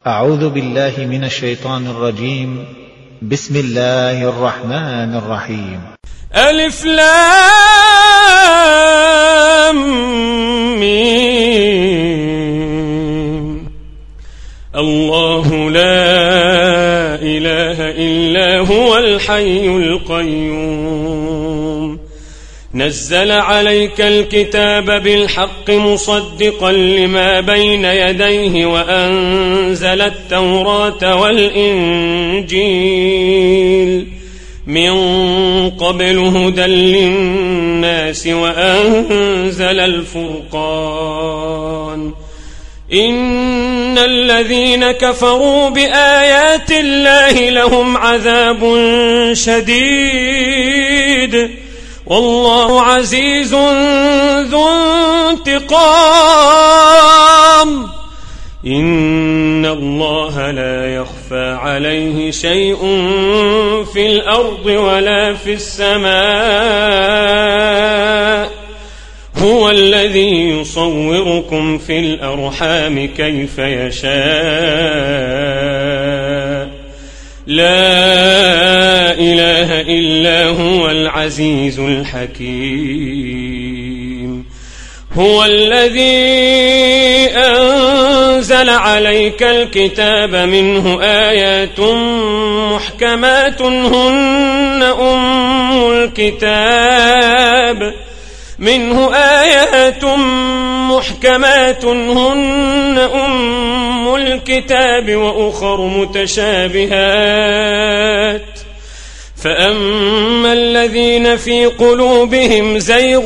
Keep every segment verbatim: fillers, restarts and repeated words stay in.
أعوذ بالله من الشيطان الرجيم. بسم الله الرحمن الرحيم. ألف لام ميم. الله لا إله إلا هو الحي القيوم نزل عليك الكتاب بالحق مصدقا لما بين يديه وأنزل التوراة والإنجيل من قبل هدى للناس وأنزل الفرقان إن الذين كفروا بآيات الله لهم عذاب شديد والله عزيز ذو انتقام إن الله لا يخفى عليه شيء في الأرض ولا في السماء هو الذي يصوركم في الأرحام كيف يشاء لا إله إلا هو العزيز الحكيم هو الذي أنزل عليك الكتاب منه آيات محكمات هن أم الكتاب منه آيات محكمات هن أم الكتاب وأخر متشابهات فأما الذين في قلوبهم زيغ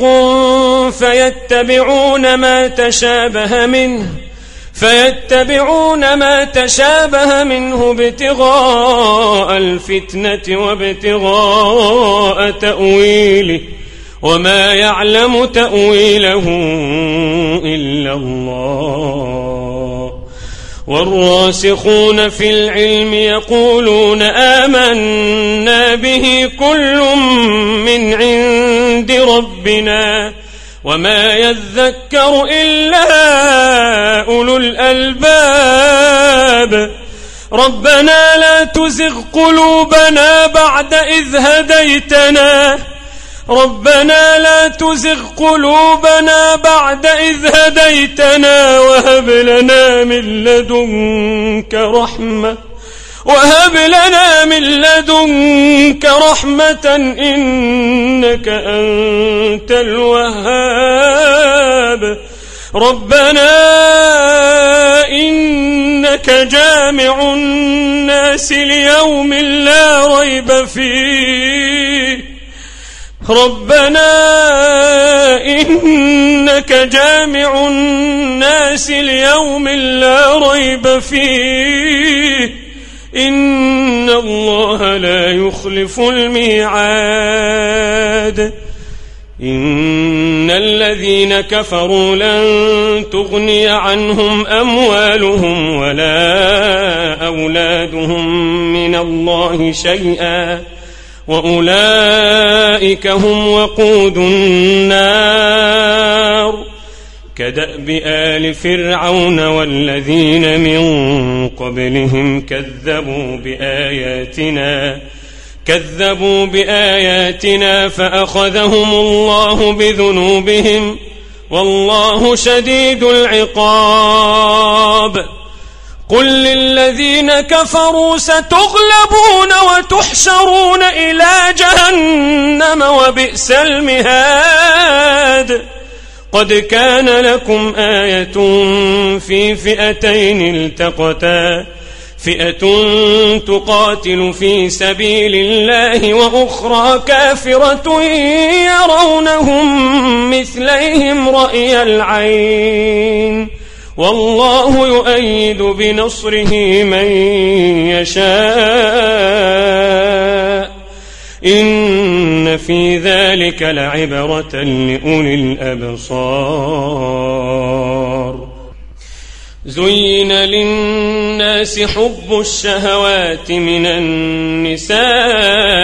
فيتبعون ما تشابه منه فيتبعون ما تشابه منه ابتغاء الفتنة وابتغاء تأويله وما يعلم تأويله إلا الله والراسخون في العلم يقولون آمنا به كل من عند ربنا وما يذكر إلا أولو الألباب ربنا لا تزغ قلوبنا بعد إذ هديتنا ربنا لا تزغ قلوبنا بعد إذ هديتنا وهب لنا من لدنك رحمة وهب لنا من لدنك رحمة إنك أنت الوهاب ربنا إنك جامع الناس ليوم لا ريب فيه ربنا إنك جامع الناس ليوم لا ريب فيه إن الله لا يخلف الميعاد إن الذين كفروا لن تغني عنهم أموالهم ولا أولادهم من الله شيئا وأولئك هم وقود النار كدأب آل فرعون والذين من قبلهم كذبوا بآياتنا كذبوا بآياتنا فأخذهم الله بذنوبهم والله شديد العقاب قل للذين كفروا ستغلبون وتحشرون إلى جهنم وبئس المهاد قد كان لكم آية في فئتين التقتا فئة تقاتل في سبيل الله وأخرى كافرة يرونهم مثليهم رأي العين والله يؤيد بنصره من يشاء إن في ذلك لعبرة لأولي الأبصار زين للناس حب الشهوات من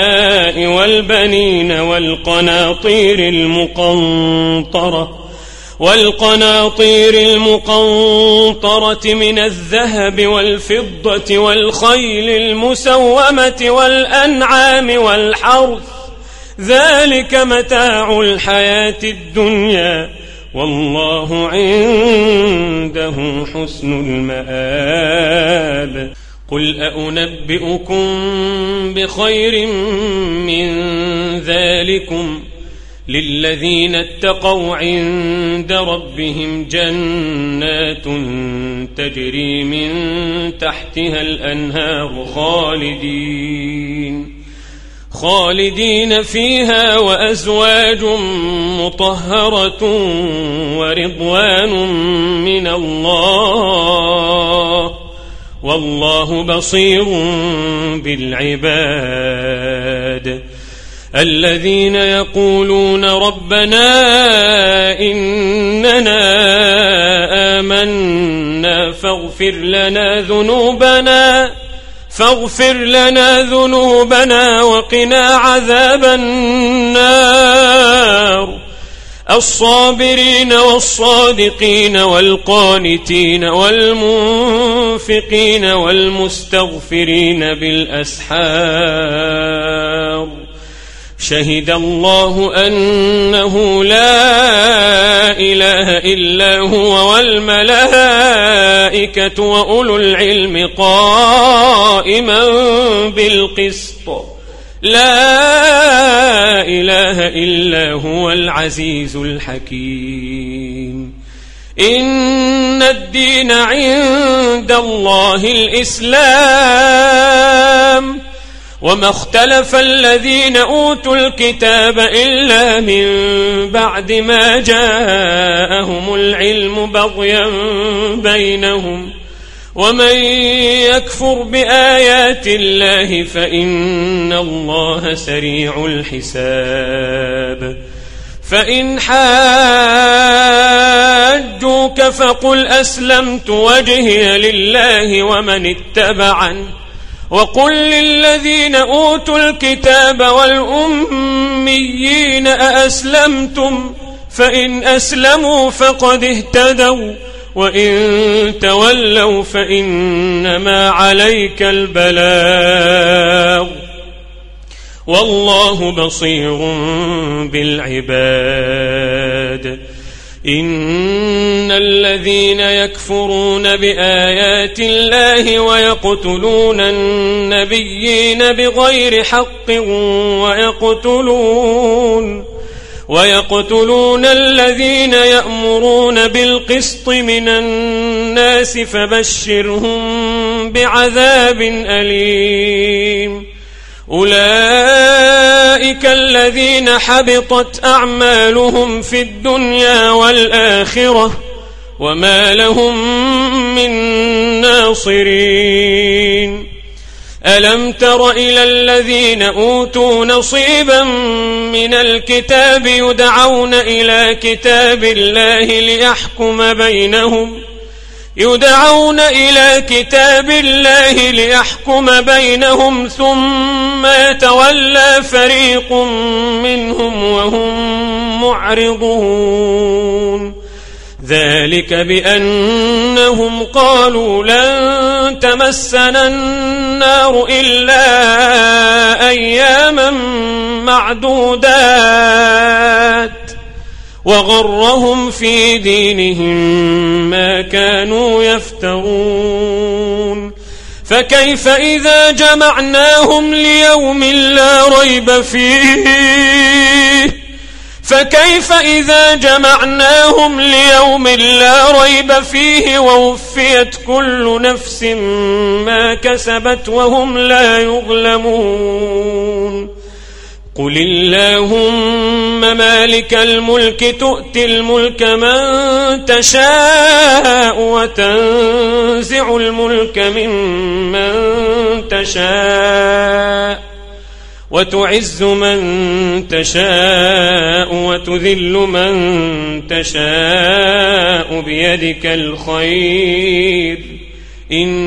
النساء والبنين والقناطير المقنطرة والقناطير المقنطرة من الذهب والفضة والخيل المسومة والأنعام والحرث ذلك متاع الحياة الدنيا والله عنده حسن المآب. قل أنبئكم بخير من ذلكم للذين اتقوا عند ربهم جنات تجري من تحتها الأنهار خالدين خالدين فيها وأزواج مطهرة ورضوان من الله والله بصير بالعباد. الذين يقولون ربنا إننا آمنا فاغفر لنا ذنوبنا فاغفر لنا ذنوبنا وقنا عذاب النار. الصابرين والصادقين والقانتين والمنفقين والمستغفرين بالأسحار. شهد الله أنه لا إله إلا هو والملائكة وأولو العلم قائما بالقسط لا إله إلا هو العزيز الحكيم. إن الدين عند الله الإسلام وما اختلف الذين أوتوا الكتاب إلا من بعد ما جاءهم العلم بغيا بينهم ومن يكفر بآيات الله فإن الله سريع الحساب. فإن حاجوك فقل أسلمت وجهي لله ومن اتبعني وقل للذين أوتوا الكتاب والأميين أأسلمتم فإن أسلموا فقد اهتدوا وإن تولوا فإنما عليك البلاغ والله بصير بالعباد. إن الذين يكفرون بآيات الله ويقتلون النبيين بغير حق ويقتلون ويقتلون الذين يأمرون بالقسط من الناس فبشرهم بعذاب أليم. أولئك الذين حبطت أعمالهم في الدنيا والآخرة وما لهم من ناصرين. ألم تر إلى الذين أوتوا نصيبا من الكتاب يدعون إلى كتاب الله ليحكم بينهم يدعون إلى كتاب الله ليحكم بينهم ثم يتولى فريق منهم وهم معرضون. ذلك بأنهم قالوا لن تمسنا النار إلا أياما معدودات وغرهم في دينهم ما كانوا يفترون. فكيف إذا جمعناهم ليوم لا ريب فيه فكيف إذا جمعناهم ليوم لا ريب فيه ووفيت كل نفس ما كسبت وهم لا يظلمون. قل اللهم مالك الملك تؤتي الملك من تشاء وتنزع الملك ممن تشاء وتعز من تشاء وتذل من تشاء بيدك الخير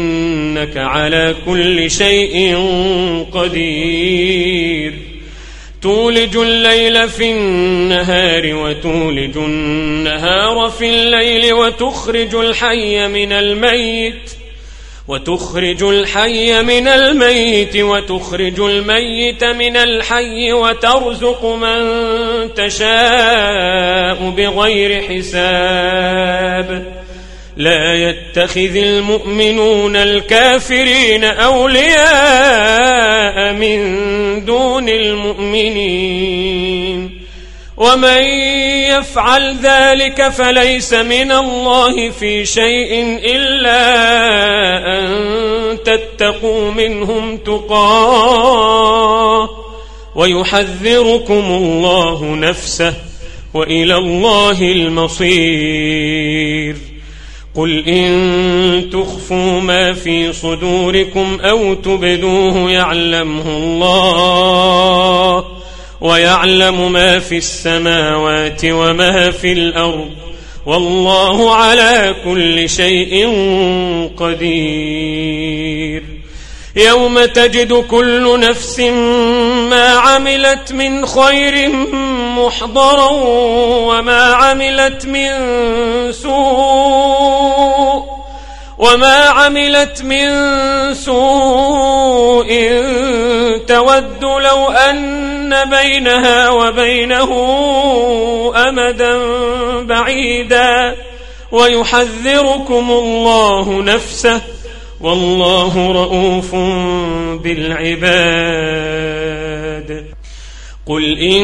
إنك على كل شيء قدير. تولج الليل في النهار وتولج النهار في الليل وتخرج الحي من الميت وتخرج الحي من الميت وتخرج الميت من الحي وترزق من تشاء بغير حساب لا يتخذ المؤمنون الكافرين أولياء من دون المؤمنين ومن يفعل ذلك فليس من الله في شيء إلا أن تتقوا منهم تقاه ويحذركم الله نفسه وإلى الله المصير قل إن تخفوا ما في صدوركم أو تبدوه يعلمه الله ويعلم ما في السماوات وما في الأرض والله على كل شيء قدير يوم تجد كل نفس ما عملت من خير محضرا وما عملت من سوء وما عملت من سوء تود لو أن بينها وبينه أمدا بعيدا ويحذركم الله نفسه والله رؤوف بالعباد قل إن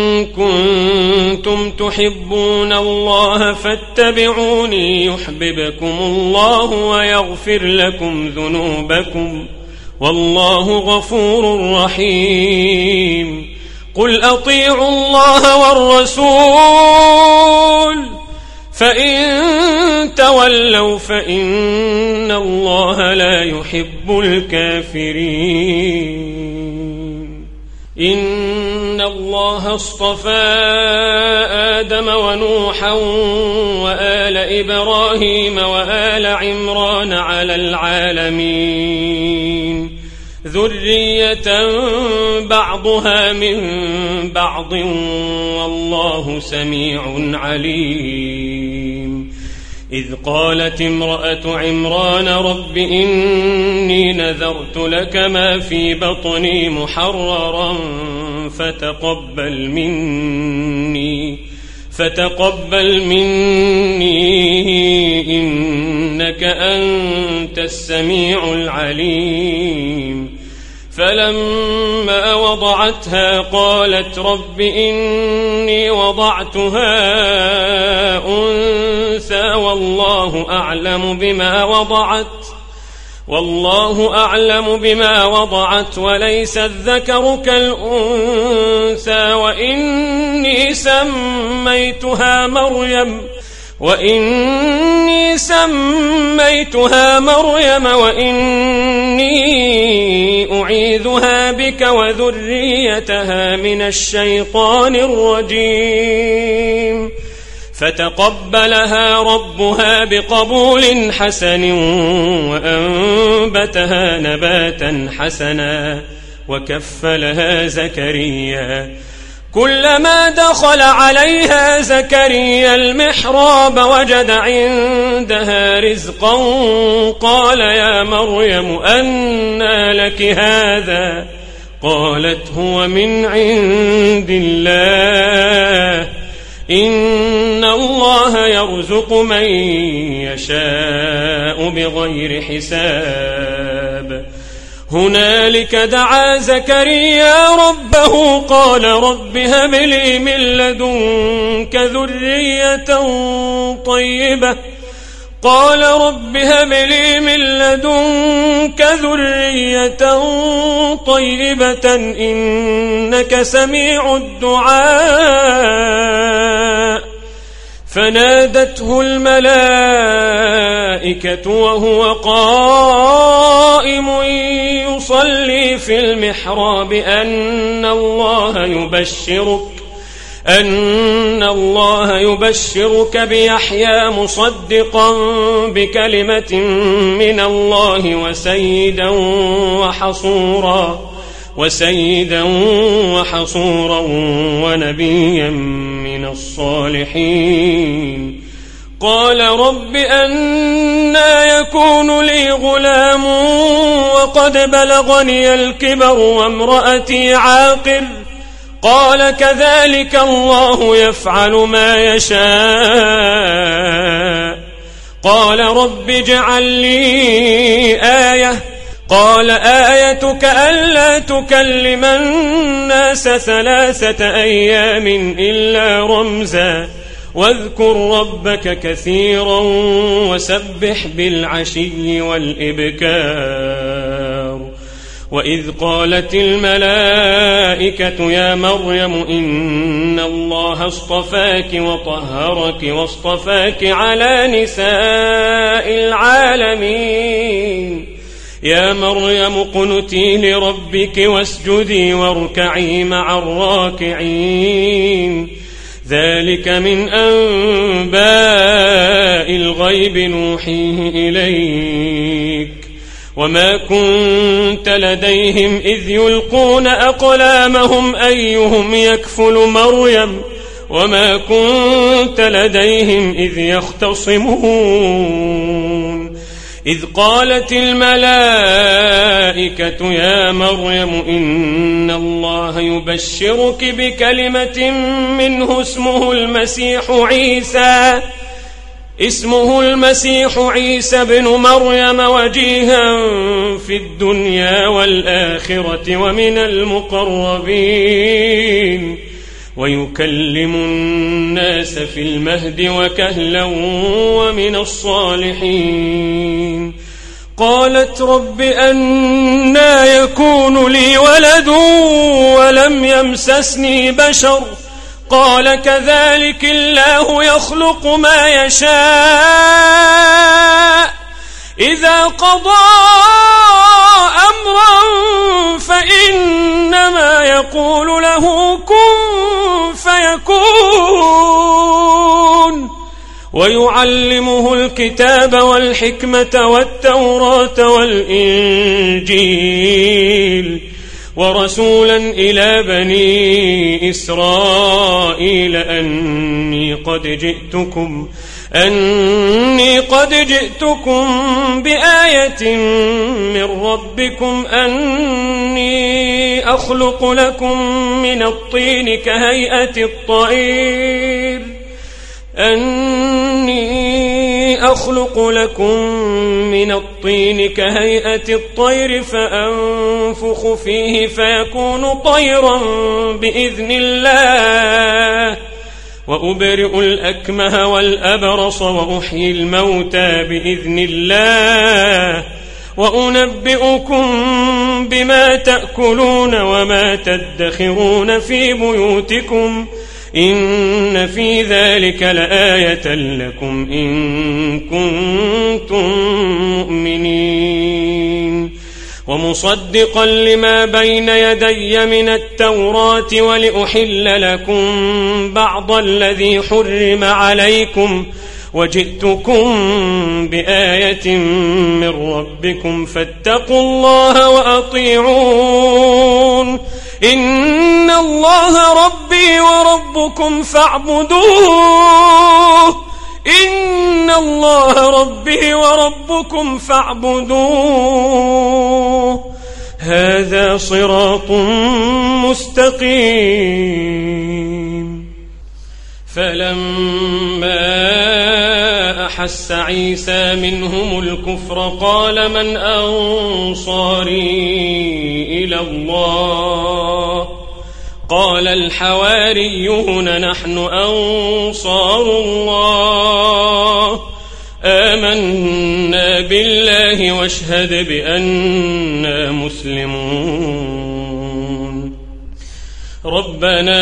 كنتم تحبون الله فاتبعوني يحببكم الله ويغفر لكم ذنوبكم والله غفور رحيم قل أطيعوا الله والرسول فإن تولوا فإن الله لا يحب الكافرين إن الله اصطفى آدم ونوحا وآل إبراهيم وآل عمران على العالمين ذرية بعضها من بعض والله سميع عليم إذ قالت امرأة عمران رب إني نذرت لك ما في بطني محررا فتقبل مني فتقبل مني إنك أنت السميع العليم فلما وضعتها قالت رب إني وضعتها أنثى والله أعلم بما وضعت والله أعلم بما وضعت وليس الذكر كالأنثى وإني سميتها مريم وإني سميتها مريم وإني أعيذها بك وذريتها من الشيطان الرجيم فتقبلها ربها بقبول حسن وأنبتها نباتا حسنا وكفلها زكريا كلما دخل عليها زكريا المحراب وجد عندها رزقا قال يا مريم أنى لك هذا قالت هو من عند الله إن الله يرزق من يشاء بغير حساب هنالك دعا زكريا ربه قال رب هب لي من لدنك ذرية طيبة قال رب هب لي من لدنك ذرية طيبة إنك سميع الدعاء فنادته الملائكة وهو قائم يصلي في المحراب أن الله يبشرك أن الله يبشرك بيحيى مصدقا بكلمة من الله وسيدا وحصورا وسيدا وحصورا ونبيا من الصالحين. قال رب أنى يكون لي غلام وقد بلغني الكبر وامرأتي عاقر؟ قال كذلك الله يفعل ما يشاء. قال رب اجعل لي آية. قال آيتك ألا تكلم الناس ثلاثة أيام إلا رمزا واذكر ربك كثيرا وسبح بالعشي والإبكار. وإذ قالت الملائكة يا مريم إن الله اصطفاك وطهرك واصطفاك على نساء العالمين. يا مريم اقنتي لربك واسجدي واركعي مع الراكعين. ذلك من أنباء الغيب نوحيه إليك وما كنت لديهم إذ يلقون أقلامهم أيهم يكفل مريم وما كنت لديهم إذ يختصمون. إذ قالت الملائكة يا مريم إن الله يبشرك بكلمة منه اسمه المسيح عيسى اسمه المسيح عيسى بن مريم وجيها في الدنيا والآخرة ومن المقربين ويكلم الناس في المهد وكهلا ومن الصالحين. قالت رب أنى يكون لي ولد ولم يمسسني بشر؟ قال كذلك الله يخلق ما يشاء إذا قضى أمرا فإنما يقول له كن فيكون. ويعلمه الكتاب والحكمة والتوراة والإنجيل ورسولا إلى بني إسرائيل أني قد جئتكم أني قد جئتكم بآية من ربكم أني أخلق لكم من الطين كهيئة الطير أني أخلق لكم من الطين كهيئة الطير فأنفخ فيه فيكون طيرا بإذن الله وأبرئ الأكمه والأبرص وأحيي الموتى بإذن الله وأنبئكم بما تأكلون وما تدخرون في بيوتكم إن في ذلك لآية لكم إن كنتم مؤمنين. ومصدقا لما بين يدي من التوراة ولأحل لكم بعض الذي حرم عليكم وجئتكم بآية من ربكم فاتقوا الله وأطيعون. إن الله ربي وربكم فاعبدوه إن الله ربي وربكم فاعبدوه هذا صراط مستقيم. فلما أحس عيسى منهم الكفر قال من أنصاري إلى الله قال الحواريون نحن أنصار الله آمنا بالله واشهد بأننا مسلمون. ربنا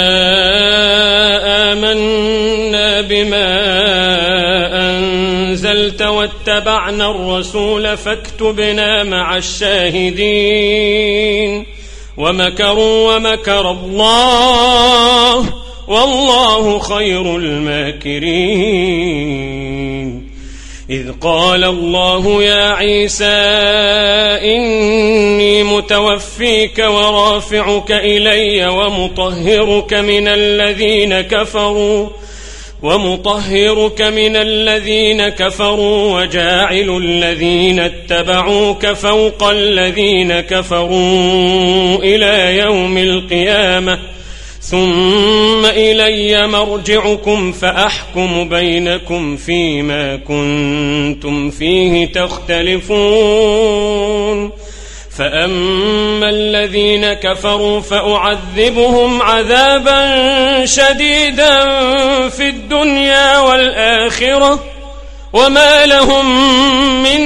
آمنا بما أنزلت واتبعنا الرسول فاكتبنا مع الشاهدين. ومكروا ومكر الله والله خير الماكرين. إذ قال الله يا عيسى إني متوفيك ورافعك إلي ومطهرك من الذين كفروا ومطهرك من الذين كفروا وجاعل الذين اتبعوك فوق الذين كفروا إلى يوم القيامة ثم إلي مرجعكم فأحكم بينكم فيما كنتم فيه تختلفون فأما الذين كفروا فأعذبهم عذابا شديدا في الدنيا والآخرة وما لهم من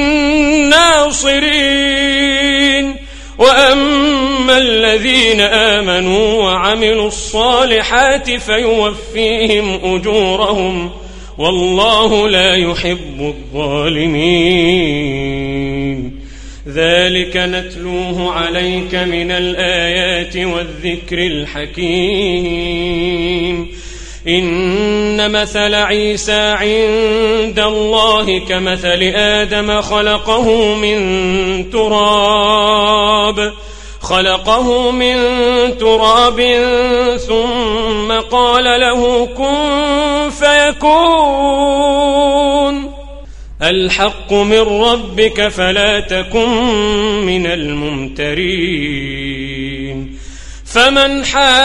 ناصرين وأما الذين آمنوا وعملوا الصالحات فيوفيهم أجورهم والله لا يحب الظالمين ذلك نتلوه عليك من الآيات والذكر الحكيم إن مثل عيسى عند الله كمثل آدم خلقه من تراب خلقه من تراب ثم قال له كن فيكون الحق من ربك فلا تكن من الممترين فمن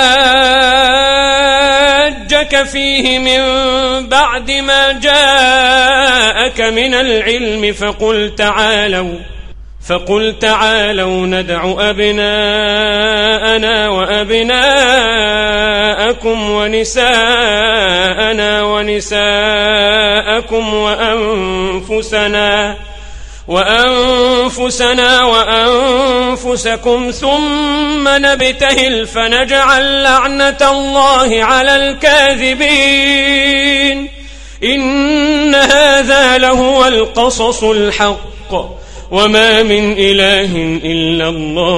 حاجك فيه من بعد ما جاءك من العلم فقل تعالوا فقل تعالوا ندع أبناءنا وأبناءكم ونساءنا ونساءكم وأنفسنا وأنفسنا وأنفسكم ثم نبتهل فنجعل لعنة الله على الكاذبين إن هذا لهو القصص الحق وما من إله إلا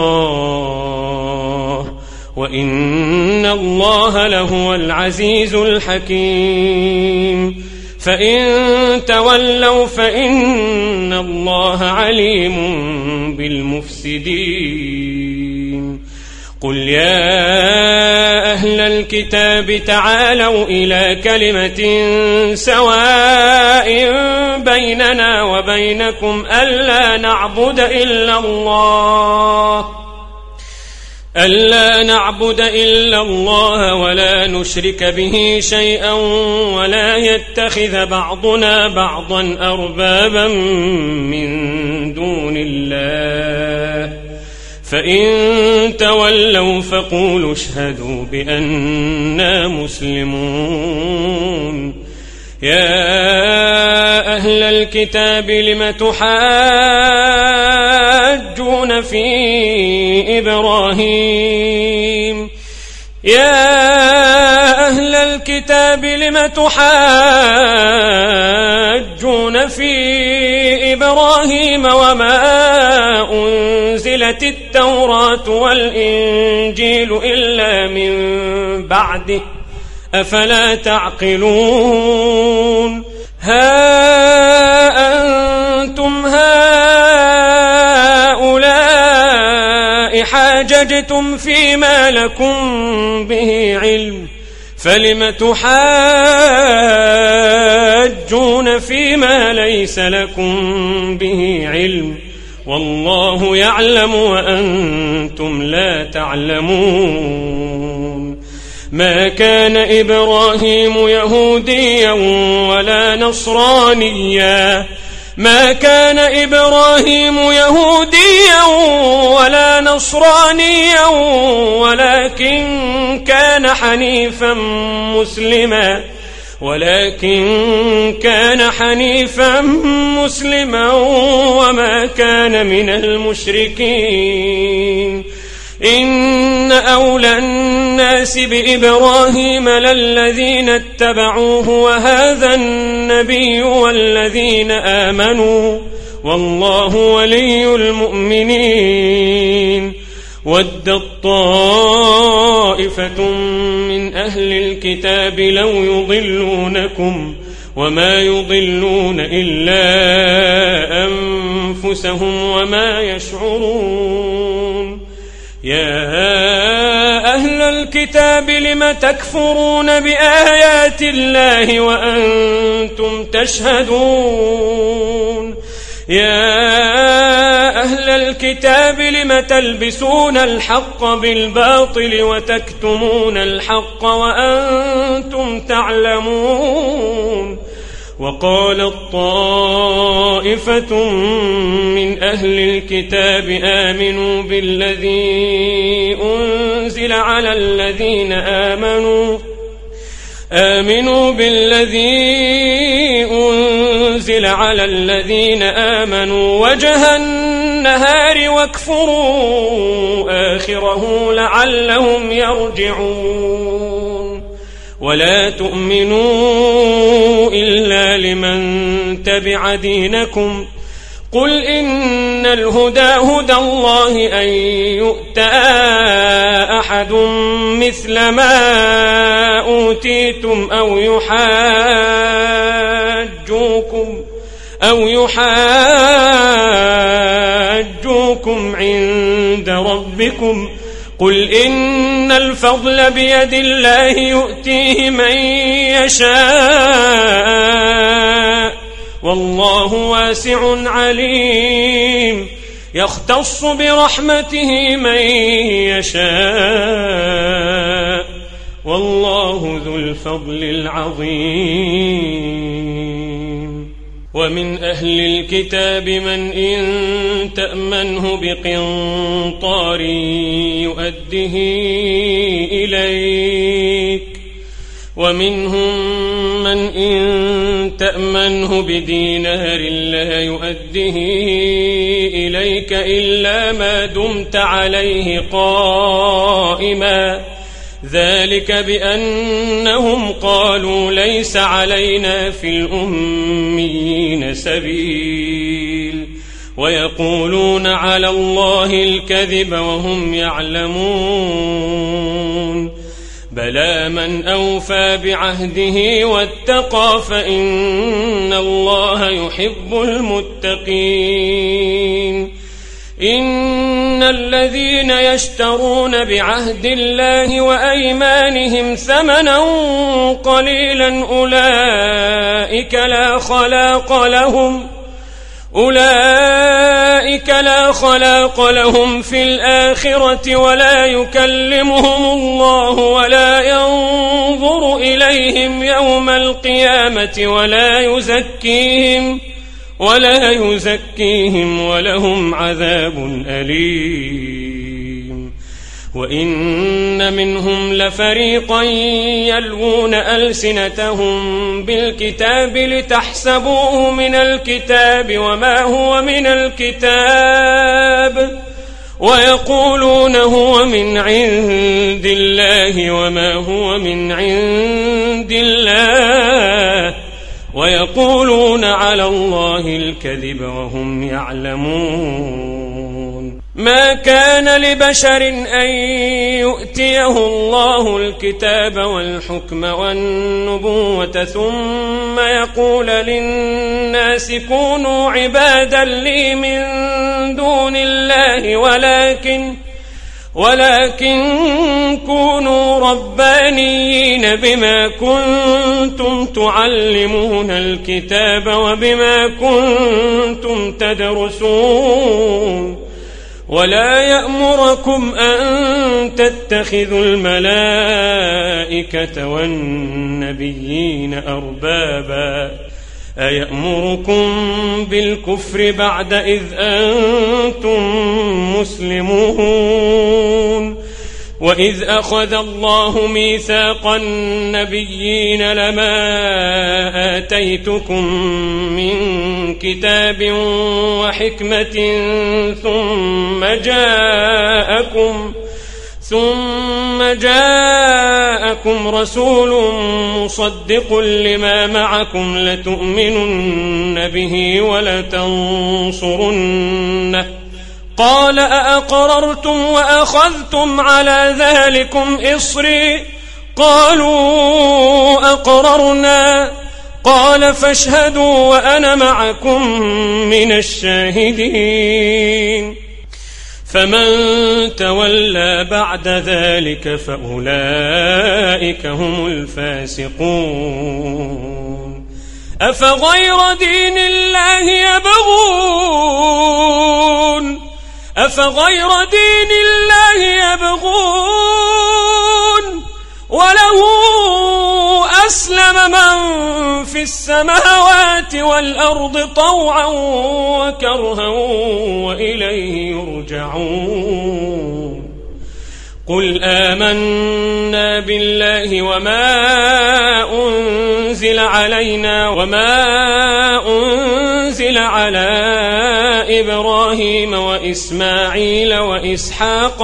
الله وإن الله لهو العزيز الحكيم فإن تولوا فإن الله عليم بالمفسدين قل يا أهل الكتاب تعالوا إلى كلمة سواء بيننا وبينكم ألا نعبد إلا الله ألا نعبد إلا الله ولا نشرك به شيئا ولا يتخذ بعضنا بعضا أربابا من دون الله فإن تولوا فقولوا اشهدوا بأننا مسلمون يا أهل الكتاب لم تحاجون في إبراهيم يا أهل الكتاب لم تحاجون في إبراهيم وما أنزلت التوراة والإنجيل إلا من بعده أفلا تعقلون ها أنتم هؤلاء حاججتم فيما لكم به علم فلم تحاجون فيما ليس لكم به علم والله يعلم وأنتم لا تعلمون ما كان إبراهيم يهوديا ولا نصرانيا ما كان إبراهيم يهوديا ولا نصرانيا ولكن كان حنيفا مسلما ولكن كان حنيفا مسلما وما كان من المشركين إن أولى الناس بإبراهيم للذين اتبعوه وهذا النبي والذين آمنوا والله ولي المؤمنين ودت طائفة من أهل الكتاب لو يضلونكم وما يضلون إلا أنفسهم وما يشعرون يا أهل الكتاب لم تكفرون بآيات الله وأنتم تشهدون يا أهل الكتاب لم تلبسون الحق بالباطل وتكتمون الحق وأنتم تعلمون وقالت طائفة من أهل الكتاب آمنوا بالذي أنزل على الذين آمنوا آمنوا بالذي أنزل على الذين آمنوا وجه النهار واكفروا آخره لعلهم يرجعون ولا تؤمنوا إلا لمن تبع دينكم قل إن الهدى هدى الله أن يؤتى أحد مثل ما أوتيتم أو يحاجوكم أو يحاجوكم عند ربكم قل إن الفضل بيد الله يؤتيه من يشاء والله واسع عليم يختص برحمته من يشاء والله ذو الفضل العظيم ومن أهل الكتاب من إن تأمنه بقنطار يؤده إليك ومنهم من إن تأمنه بدينار لا يؤده إليك إلا ما دمت عليه قائما ذلك بأنهم قالوا ليس علينا في الأميين سبيل ويقولون على الله الكذب وهم يعلمون بلى من أوفى بعهده واتقى فإن الله يحب المتقين إن الذين يشترون بعهد الله وأيمانهم ثمنا قليلا أولئك لا خلاق لهم أولئك لا خلاق لهم في الآخرة ولا يكلمهم الله ولا ينظر إليهم يوم القيامة ولا يزكيهم ولا يزكيهم ولهم عذاب أليم وإن منهم لفريقا يلوون ألسنتهم بالكتاب لتحسبوه من الكتاب وما هو من الكتاب ويقولون هو من عند الله وما هو من عند الله ويقولون على الله الكذب وهم يعلمون ما كان لبشر أن يؤتيه الله الكتاب والحكم والنبوة ثم يقول للناس كونوا عبادا لي من دون الله ولكن ولكن كونوا ربانيين بما كنتم تعلمون الكتاب وبما كنتم تدرسون ولا يأمركم أن تتخذوا الملائكة والنبيين أربابا أيأمركم بالكفر بعد إذ أنتم مسلمون وإذ أخذ الله ميثاق النبيين لما آتيتكم من كتاب وحكمة ثم جاءكم ثم جاءكم رسول مصدق لما معكم لتؤمنن به ولتنصرنه قال أأقررتم وأخذتم على ذلكم إصري قالوا أقررنا قال فاشهدوا وأنا معكم من الشاهدين فمن تولى بعد ذلك فأولئك هم الفاسقون أفغير دين الله يبغون أفغير دين الله يبغون وله أسلم من في السماوات والأرض طوعا وكرها وإليه يرجعون قل آمنا بالله وما أنزل علينا وما أنزل على إبراهيم وإسماعيل وإسحاق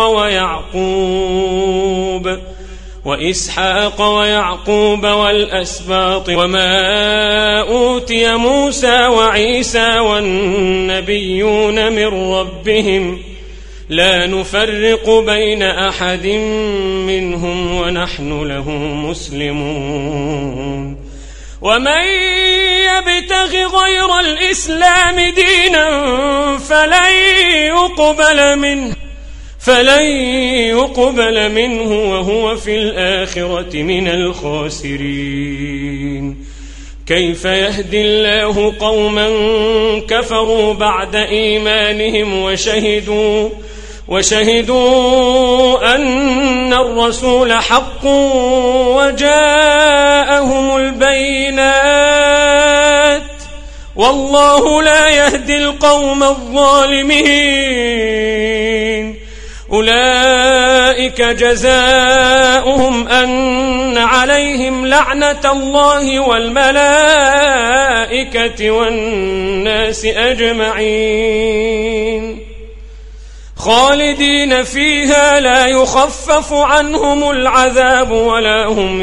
ويعقوب وإسحاق ويعقوب والأسباط وما أوتي موسى وعيسى والنبيون من ربهم لا نفرق بين أحد منهم ونحن له مسلمون ومن يبتغ غير الإسلام دينا فلن يقبل منه فلن يقبل منه وهو في الآخرة من الخاسرين كيف يهدي الله قوما كفروا بعد إيمانهم وشهدوا وشهدوا أن الرسول حق وجاءهم البينات والله لا يهدي القوم الظالمين أولئك جزاؤهم أن عليهم لعنة الله والملائكة والناس أجمعين خالدين فيها لا يخفف عنهم العذاب ولا هم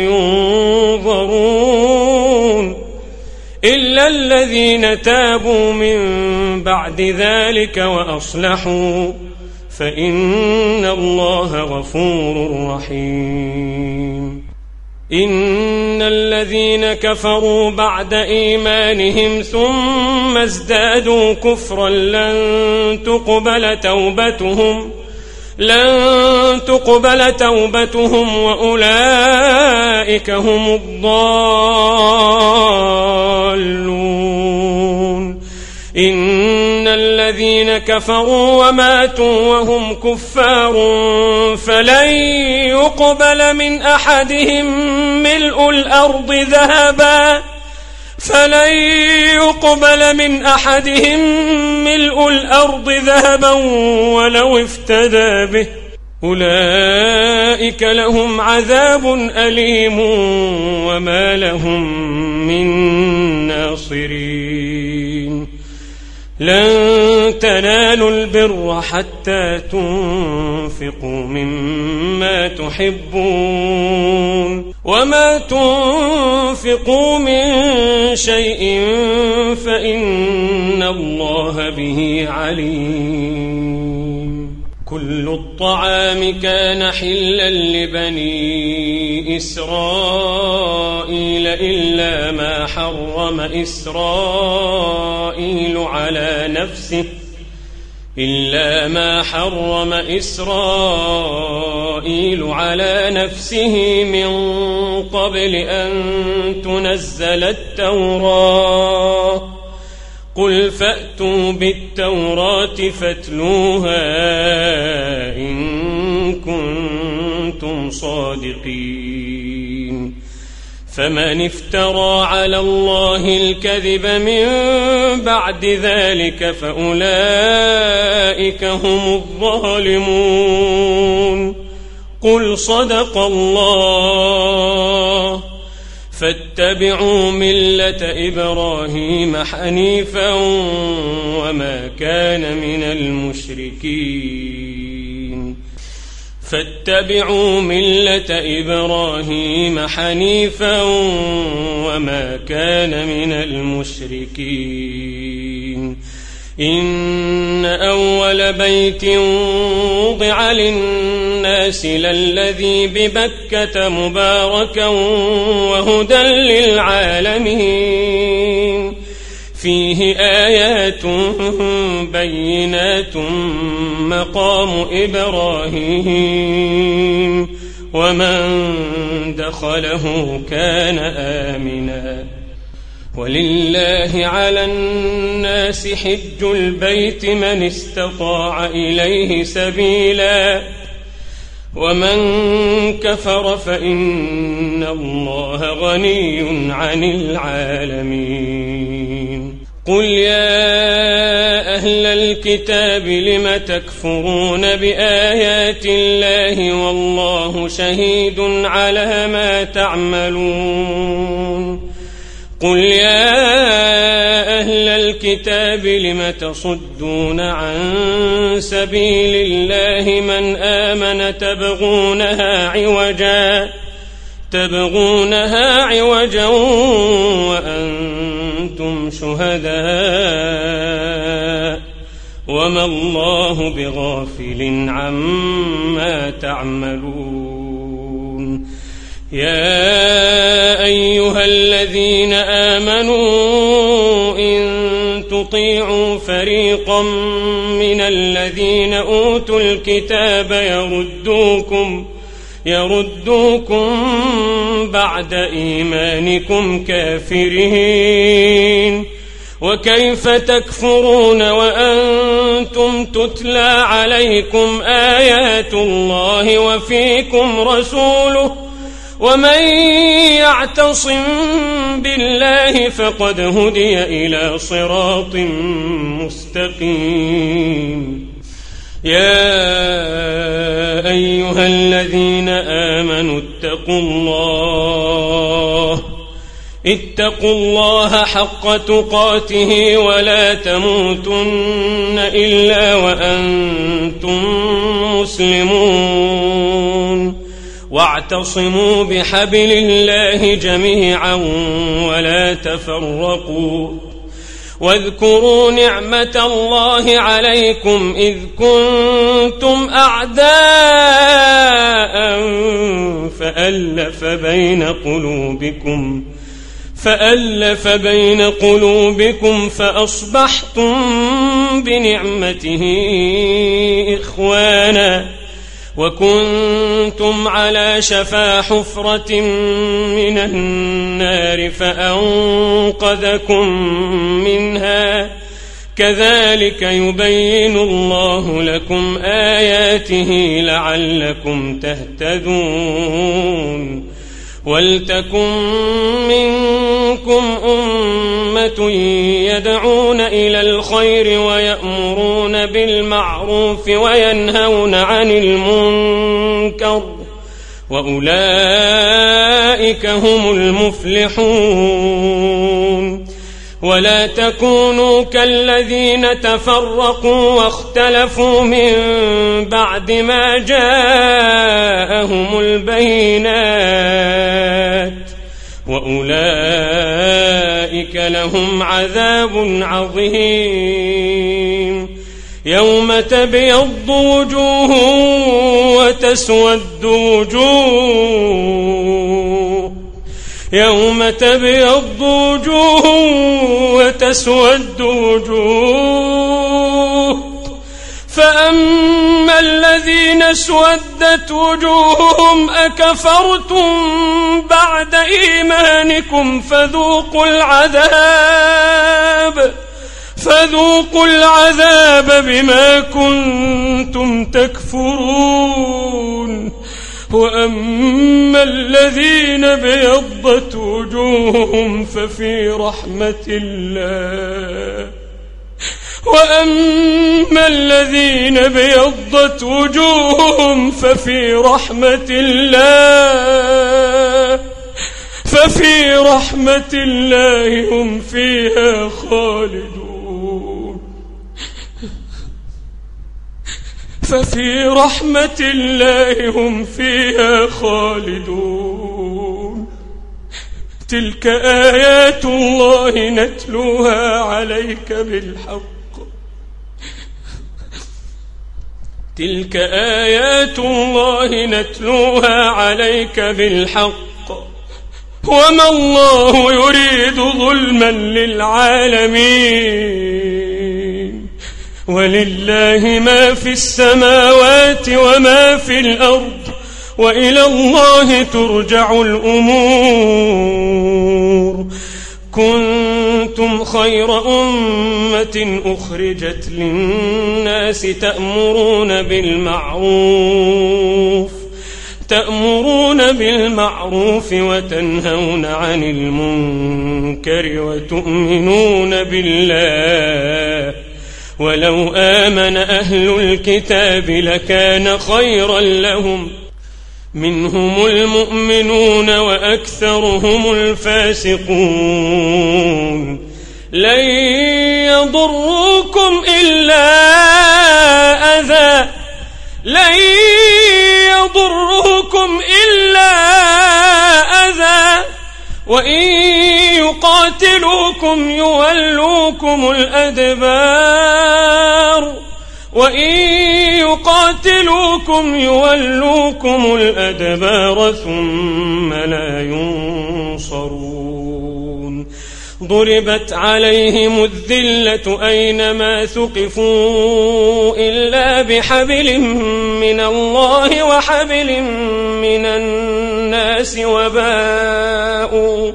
ينظرون إلا الذين تابوا من بعد ذلك وأصلحوا فإن الله غفور رحيم إن الذين كفروا بعد إيمانهم ثم ازدادوا كفرا لن تقبل توبتهم لن تقبل توبتهم وأولئك هم الضالون إن الذين كفروا وماتوا وهم كفار فلن يقبل من أحدهم ملء الأرض ذهبا فلن يقبل من أحدهم ملء الأرض ذهبا ولو افتدى به أولئك لهم عذاب أليم وما لهم من ناصرين لن تنالوا البر حتى تنفقوا مما تحبون وما تنفقوا من شيء فإن الله به عليم كل الطعام كان حلا لبني إسرائيل إلا ما حرم إسرائيل على نفسه إلا ما حرم إسرائيل على نفسه من قبل أن تنزل التوراة قل فأتوا بالتوراة فاتلوها إن كنتم صادقين فمن افترى على الله الكذب من بعد ذلك فأولئك هم الظالمون قل صدق الله فاتبعوا ملة إبراهيم حنيفا وما كان من المشركين فاتبعوا ملة إبراهيم حنيفا وما كان من المشركين إن أول بيت وضع للناس للذي ببكة مباركا وهدى للعالمين فيه آيات بينات مقام إبراهيم ومن دخله كان آمنا ولله على الناس حج البيت من استطاع إليه سبيلا ومن كفر فإن الله غني عن العالمين قل يا أهل الكتاب لم تكفرون بآيات الله والله شهيد على ما تعملون قل يا أهل الكتاب لم تصدون عن سبيل الله من آمن تبغونها عوجا تبغونها عوجا وأنتم شهداء وما الله بغافل عما تعملون يا أيها الذين آمنوا إن تطيعوا فريقا من الذين أوتوا الكتاب يردوكم يردوكم بعد إيمانكم كافرين وكيف تكفرون وأنتم تتلى عليكم آيات الله وفيكم رسوله ومن يعتصم بالله فقد هدي إلى صراط مستقيم يا أيها الذين آمنوا اتقوا الله اتقوا الله حق تقاته ولا تموتن إلا وأنتم مسلمون واعتصموا بحبل الله جميعا ولا تفرقوا واذكروا نعمة الله عليكم إذ كنتم أعداء فألف بين قلوبكم فألف بين قلوبكم فأصبحتم بنعمته إخوانا وكنتم على شفا حفرة من النار فأنقذكم منها كذلك يبين الله لكم آياته لعلكم تهتدون ولتكن منكم أمة يدعون إلى الخير ويأمرون بالمعروف وينهون عن المنكر وأولئك هم المفلحون ولا تكونوا كالذين تفرقوا واختلفوا من بعد ما جاءهم البينات وأولئك لهم عذاب عظيم يوم تبيض وجوه وتسود وجوه يوم تبيض وجوه وتسود وجوه فأما الذين اسودت وجوههم أكفرتم بعد إيمانكم فذوقوا العذاب فذوقوا العذاب بما كنتم تكفرون وأما الذين بيضت وجوههم ففي رحمة الله وأما الذين بيضت وجوههم ففي رحمة الله ففي رحمة الله هم فيها خالدون ففي رحمة الله هم فيها خالدون تلك آيات الله نتلوها عليك بالحق تلك آيات الله نتلوها عليك بالحق وما الله يريد ظلما للعالمين ولله ما في السماوات وما في الأرض وإلى الله ترجع الأمور. كنتم خير أمة أخرجت للناس تأمرون بالمعروف تأمرون بالمعروف وتنهون عن المنكر وتؤمنون بالله ولو آمن أهل الكتاب لكان خيرا لهم منهم المؤمنون وأكثرهم الفاسقون. لن يضروكم إلا أذى لن يضروكم إلا أذى وإن يقاتلوكم يولوكم الأدبار وإن يقاتلوكم يولوكم الأدبار ثم لا ينصرون. ضربت عليهم الذلة أينما ثقفوا إلا بحبل من الله وحبل من الناس وباءوا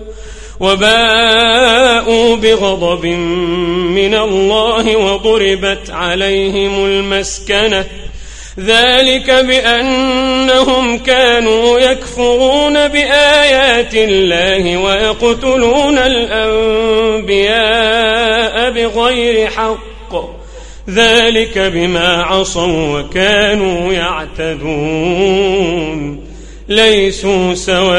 وباءوا بغضب من الله وضربت عليهم المسكنة ذلك بأنهم كانوا يكفرون بآيات الله ويقتلون الأنبياء بغير حق ذلك بما عصوا وكانوا يعتدون. ليسوا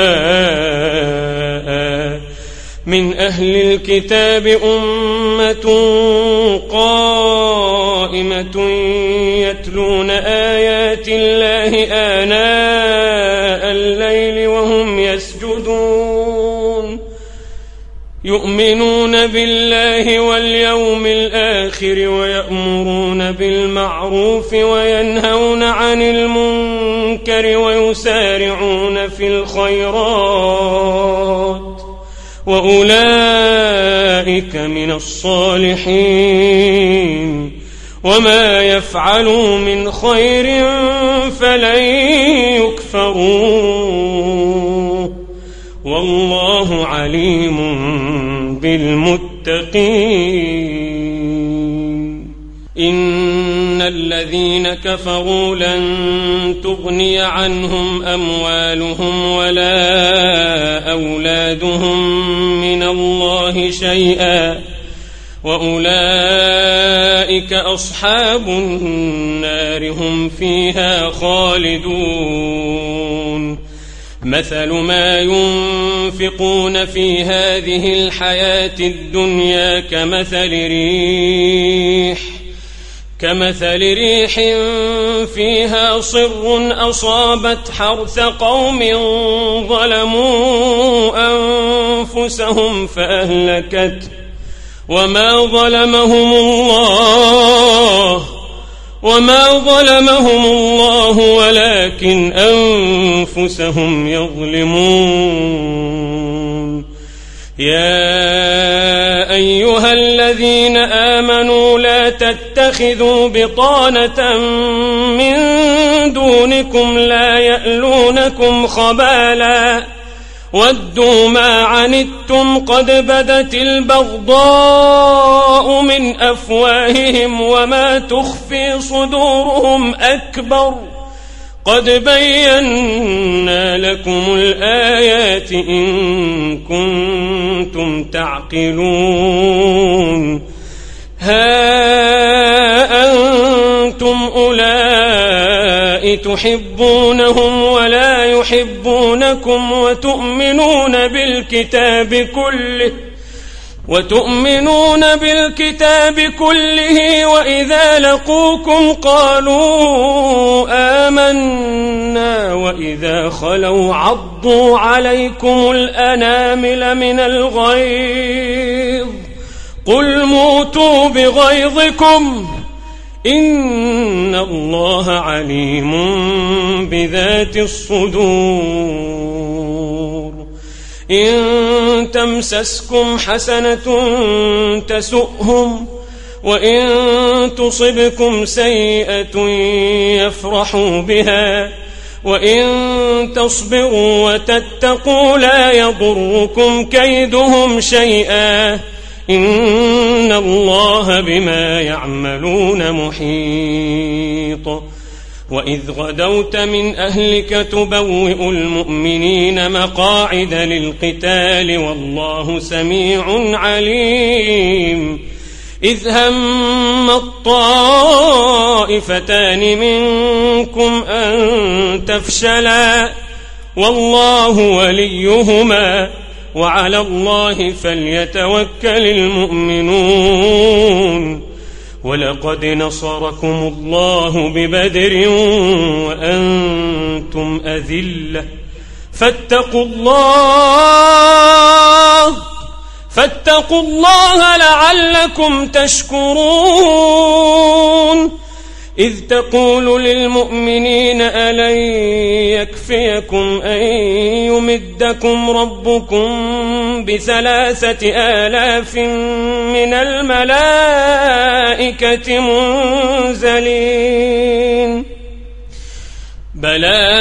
سواء من أهل الكتاب أمة قائمة يتلون آيات الله آناء الليل وهم يسجدون يؤمنون بالله واليوم الآخر ويأمرون بالمعروف وينهون عن المنكر ويسارعون في الخيرات وأولئك من الصالحين وما يفعلوا من خير فلن يكفروه والله عليم بالمتقين. إن الذين كفروا لن تغني عنهم أموالهم ولا أولادهم من الله شيئا وأولئك أصحاب النار هم فيها خالدون. مثل ما ينفقون في هذه الحياة الدنيا كمثل ريح كمثل ريح فيها صر أصابت حرث قوم ظلموا أنفسهم فأهلكت وما ظلمهم الله وما ظلمهم الله ولكن أنفسهم يظلمون. يا أيها الذين آمنوا لا تتخذوا بطانة من دونكم لا يألونكم خبالا ودوا ما عنتم قد بدت البغضاء من أفواههم وما تخفي صدورهم أكبر قد بينا لكم الآيات إن كنتم تعقلون. ها أنتم أولئك تحبونهم ولا يحبونكم وتؤمنون بالكتاب كله وتؤمنون بالكتاب كله وإذا لقوكم قالوا آمنا وإذا خلوا عضوا عليكم الأنامل من الغيظ قل موتوا بغيظكم إن الله عليم بذات الصدور. إن تمسسكم حسنة تسؤهم وإن تصبكم سيئة يفرحوا بها وإن تصبروا وتتقوا لا يضركم كيدهم شيئا إن الله بما يعملون محيط. وإذ غدوت من أهلك تبوئ المؤمنين مقاعد للقتال والله سميع عليم. إذ هم الطائفتان منكم أن تفشلا والله وليهما وعلى الله فليتوكل المؤمنون. ولقد نصركم الله ببدر وأنتم أذلة فاتقوا الله فاتقوا الله لعلكم تشكرون. إذ تقول للمؤمنين ألن يكفيكم أن يمدكم ربكم بثلاثة آلاف من الملائكة منزلين بلى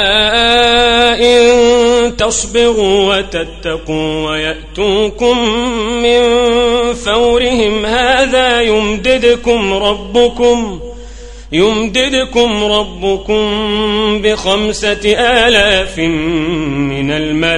إن تصبروا وتتقوا ويأتوكم من فورهم هذا يمددكم ربكم يمددكم ربكم بخمسة آلاف من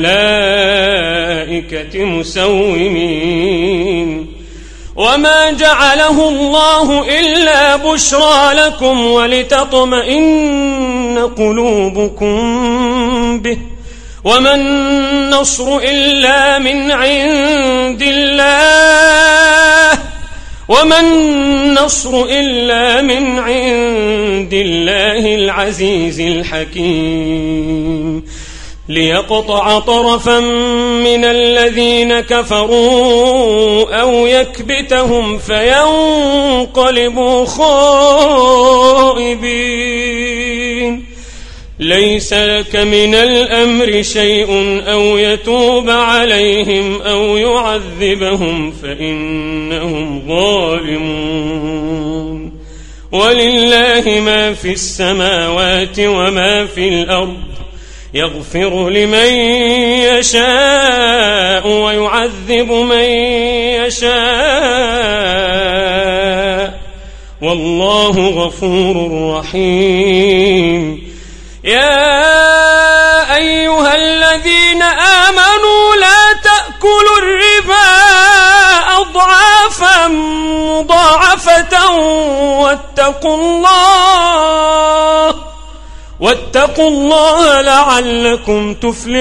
الملائكة مسومين. وما جعله الله إلا بشرى لكم ولتطمئن قلوبكم به وما النصر إلا من عند الله وما النصر إلا من عند الله العزيز الحكيم. ليقطع طرفا من الذين كفروا أو يكبتهم فينقلبوا خائبين. ليس لك من الأمر شيء أو يتوب عليهم أو يعذبهم فإنهم ظالمون. ولله ما في السماوات وما في الأرض يغفر لمن يشاء ويعذب من يشاء والله غفور رحيم. يا أيها الذين آمنوا لا تأكلوا الربا أضعافا مضاعفة واتقوا الله واتقوا الله لعلكم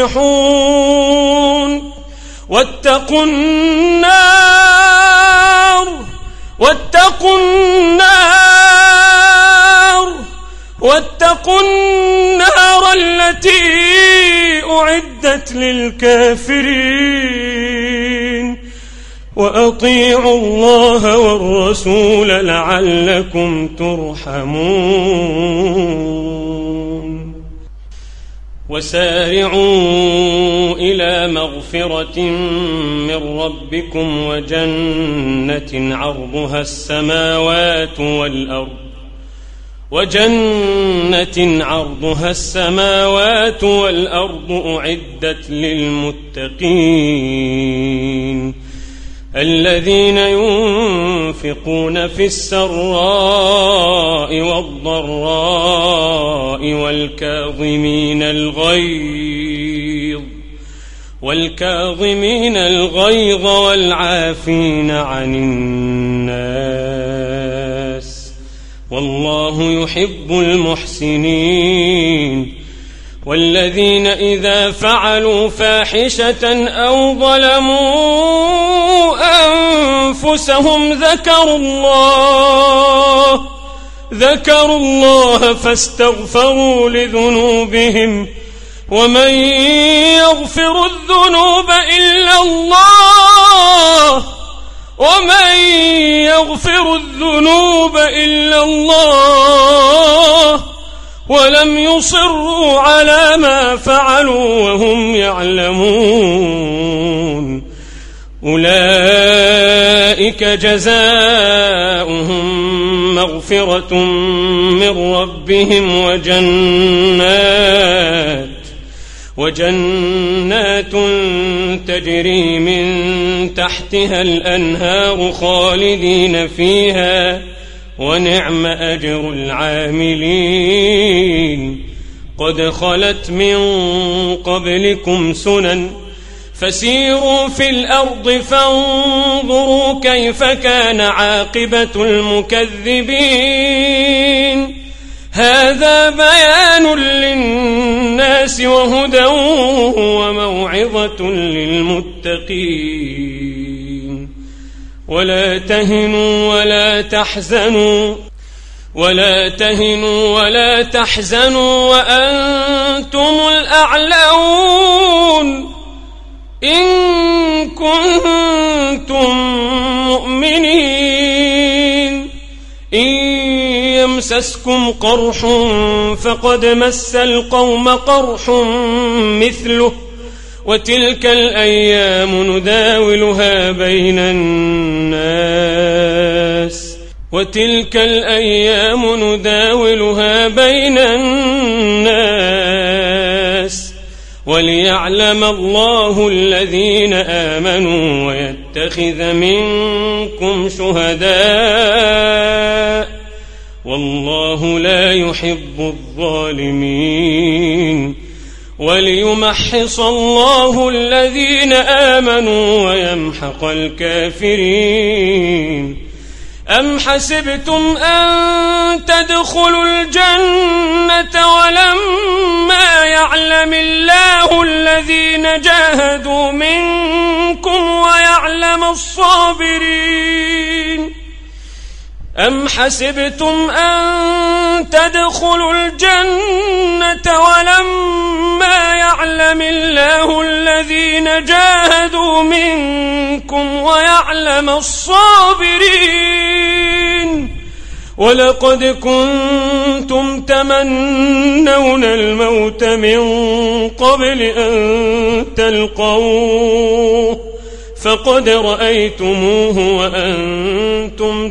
تفلحون. واتقوا النار واتقوا النار واتقوا النار التي أعدت للكافرين. وأطيعوا الله والرسول لعلكم ترحمون. وسارعوا إلى مغفرة من ربكم وجنة عرضها السماوات والأرض وجنة عرضها السماوات والأرض أعدت للمتقين الذين ينفقون في السراء والضراء والكاظمين الغيظ والكاظمين الغيظ والعافين عن الناس والله يحب المحسنين. والذين إذا فعلوا فاحشة أو ظلموا أنفسهم ذكروا الله ذكروا الله فاستغفروا لذنوبهم ومن يغفر الذنوب إلا الله ومن يغفر الذنوب إلا الله ولم يصروا على ما فعلوا وهم يعلمون أولئك جزاؤهم مغفرة من ربهم وجنات وجنات تجري من تحتها الأنهار خالدين فيها ونعم أجر العاملين قد خلت من قبلكم سنن فسيروا في الأرض فانظروا كيف كان عاقبة المكذبين هذا بيان للناس وهدى وموعظة للمتقين ولا تهنوا ولا تحزنوا ولا تهنوا ولا تحزنوا وأنتم الأعلون إن كنتم مؤمنين إن يمسسكم قرح فقد مس القوم قرح مثله وتلك الأيام نداولها بين الناس وتلك الأيام نداولها بين الناس وليعلم الله الذين آمنوا ويتخذ منكم شهداء والله لا يحب الظالمين وليمحص الله الذين آمنوا ويمحق الكافرين أم حسبتم أن تدخلوا الجنة ولما يعلم الله الذين جاهدوا منكم ويعلم الصابرين أم حسبتم أن تدخلوا الجنة ولما يعلم الله الذين جاهدوا منكم ويعلم الصابرين ولقد كنتم تمنون الموت من قبل أن تلقوه فقد رأيتموه وأنتم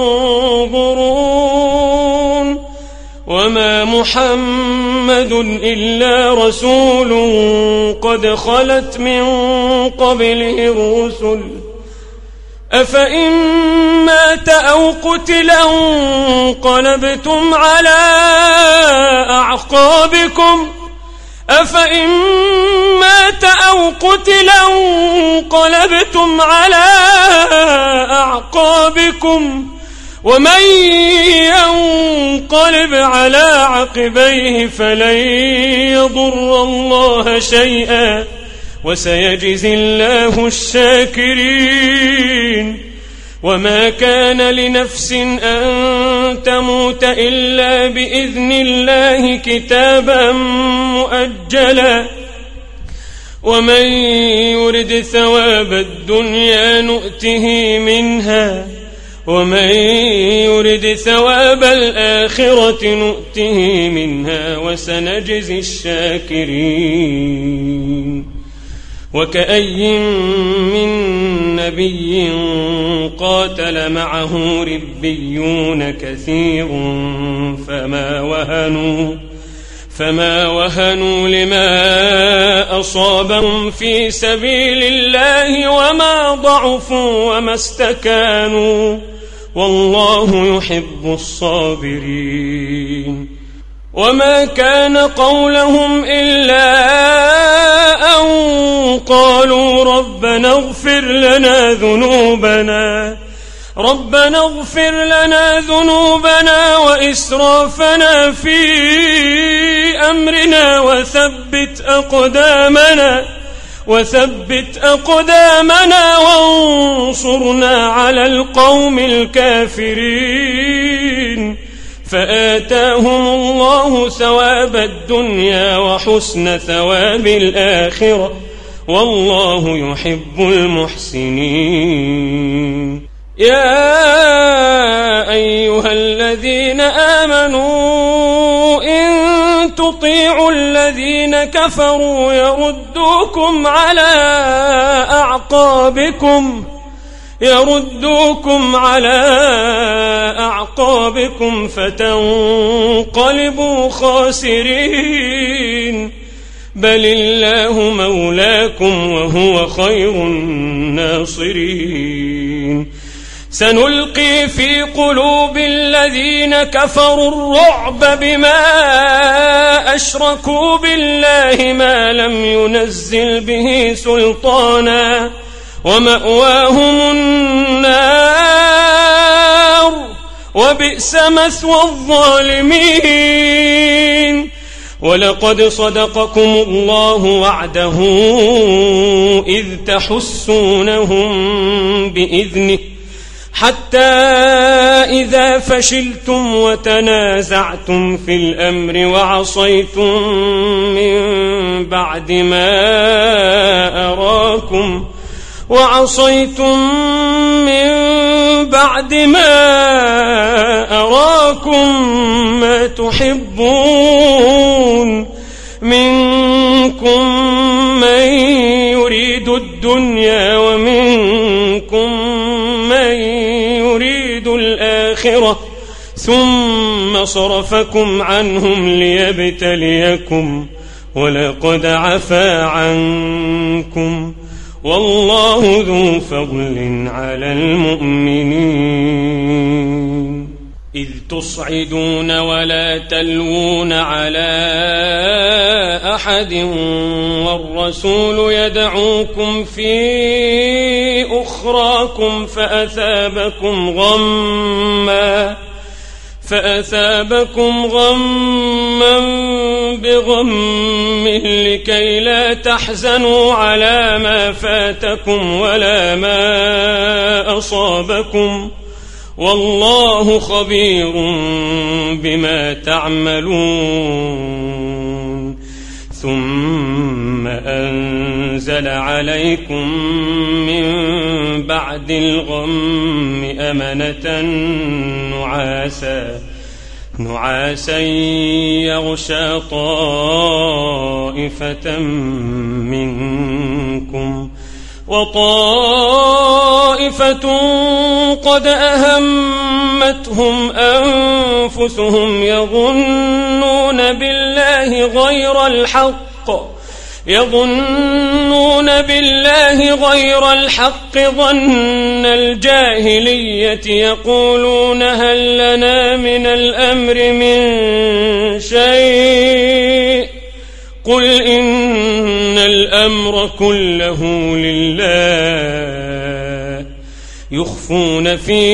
تنظرون وما محمد إلا رسول قد خلت من قبله الرسل أفإن مات أو قتل انقلبتم على أعقابكم أفإن مات أو قتل انقلبتم على أعقابكم ومن ينقلب على عقبيه فلن يضر الله شيئا وسيجزي الله الشاكرين وما كان لنفس أن تموت إلا بإذن الله كتابا مؤجلا ومن يرد ثواب الدنيا نؤته منها ومن يرد ثواب الآخرة نؤته منها وسنجزي الشاكرين وكأي من نبي قاتل معه ربيون كثير فما وهنوا فما وهنوا لما أصابهم في سبيل الله وما ضعفوا وما استكانوا والله يحب الصابرين وما كان قولهم إلا أن قالوا ربنا اغفر لنا ذنوبنا ربنا اغفر لنا ذنوبنا وإسرافنا في أمرنا وثبت أقدامنا وثبت أقدامنا وانصرنا على القوم الكافرين فآتاهم الله ثواب الدنيا وحسن ثواب الآخرة والله يحب المحسنين يا أيها الذين آمنوا إن تطيعوا الذين كفروا يردوكم على أعقابكم يردوكم على أعقابكم فتنقلبوا خاسرين بل الله مولاكم وهو خير الناصرين سنلقي في قلوب الذين كفروا الرعب بما أشركوا بالله ما لم ينزل به سلطانا ومأواهم النار وبئس مثوى الظالمين ولقد صدقكم الله وعده إذ تحسونهم بإذنه حتى إذا فشلتم وتنازعتم في الأمر وعصيتم من بعد ما أراكم وعصيتم من بعد ما أراكم ما تحبون منكم من يريد الدنيا ومنكم من يريد الآخرة ثم صرفكم عنهم ليبتليكم ولقد عفا عنكم والله ذو فضل على المؤمنين إذ تصعدون ولا تلوون على أحد والرسول يدعوكم في أخراكم فأثابكم غمّا فأثابكم غمّا بغم لكي لا تحزنوا على ما فاتكم ولا ما أصابكم والله خبير بما تعملون ثم أنزل عليكم من بعد الغم أمنة نعاسا نعاسا يغشى طائفة منكم وطائفة قد أهمتهم أنفسهم يظنون بالله غير الحق يظنون بالله غير الحق ظن الجاهلية يقولون هل لنا من الأمر من شيء قل إن الأمر كله لله يخفون في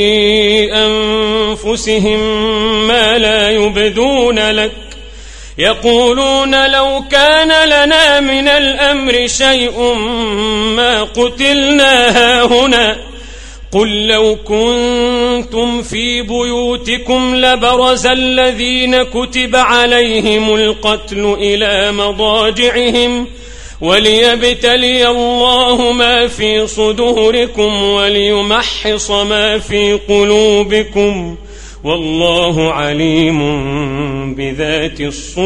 أنفسهم ما لا يبدون لك يقولون لو كان لنا من الأمر شيء ما قتلنا هاهنا قل لو كنتم في بيوتكم لبرز الذين كتب عليهم القتل إلى مضاجعهم وليبتلي الله ما في صدوركم وليمحص ما في قلوبكم والله عليم بذات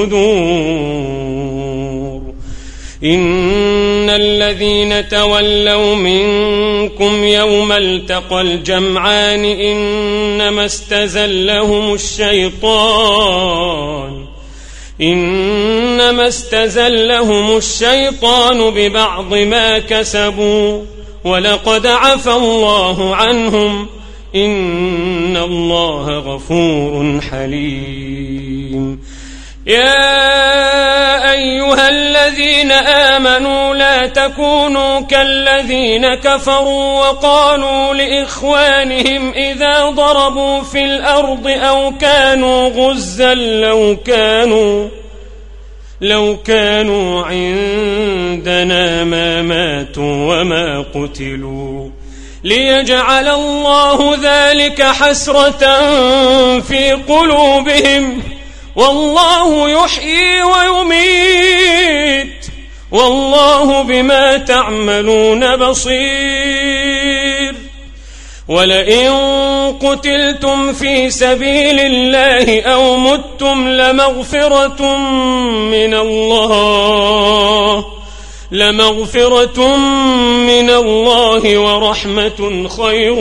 الصدور إن الذين تولوا منكم يوم التقى الجمعان إنما استزلهم الشيطان إنما استزلهم الشيطان ببعض ما كسبوا ولقد عفا الله عنهم إن الله غفور حليم يا أيها الذين آمنوا لا تكونوا كالذين كفروا وقالوا لإخوانهم إذا ضربوا في الأرض أو كانوا غزا لو كانوا لو كانوا عندنا ما ماتوا وما قتلوا ليجعل الله ذلك حسرة في قلوبهم والله يحيي ويميت والله بما تعملون بصير ولئن قتلتم في سبيل الله أو متم لمغفرة من الله لمغفرة من الله ورحمة خير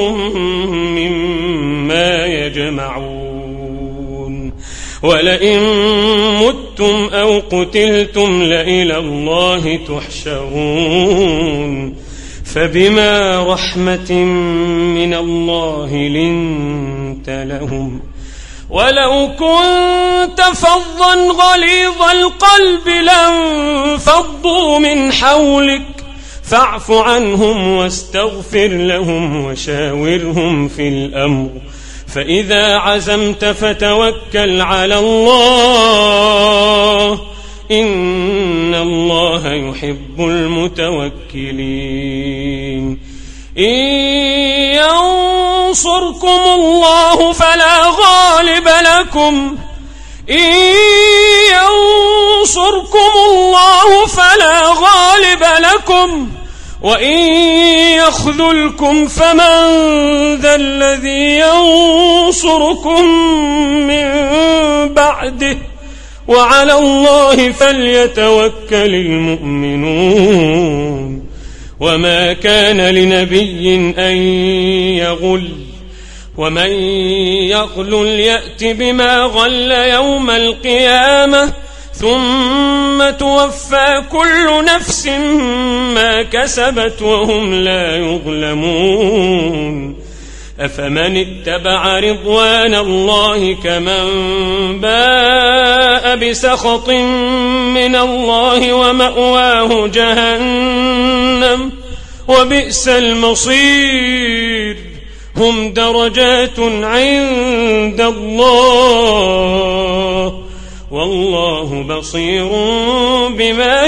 مما يجمعون ولئن متم أو قتلتم لإلى الله تحشرون فبما رحمة من الله لنت لهم ولو كنت فظا غليظ القلب لانفضوا من حولك فاعف عنهم واستغفر لهم وشاورهم في الأمر فإذا عزمت فتوكل على الله إن الله يحب المتوكلين إن ينصركم الله فلا غالب لكم إن ينصركم الله فلا غالب لكم وإن يخذلكم فمن ذا الذي ينصركم من بعده وعلى الله فليتوكل المؤمنون وما كان لنبي أن يغل ومن يغل يأت بما غل يوم القيامة ثم توفى كل نفس ما كسبت وهم لا يظلمون أفمن اتبع رضوان الله كمن باء بسخط من الله ومأواه جهنم وبئس المصير هم درجات عند الله والله بصير بما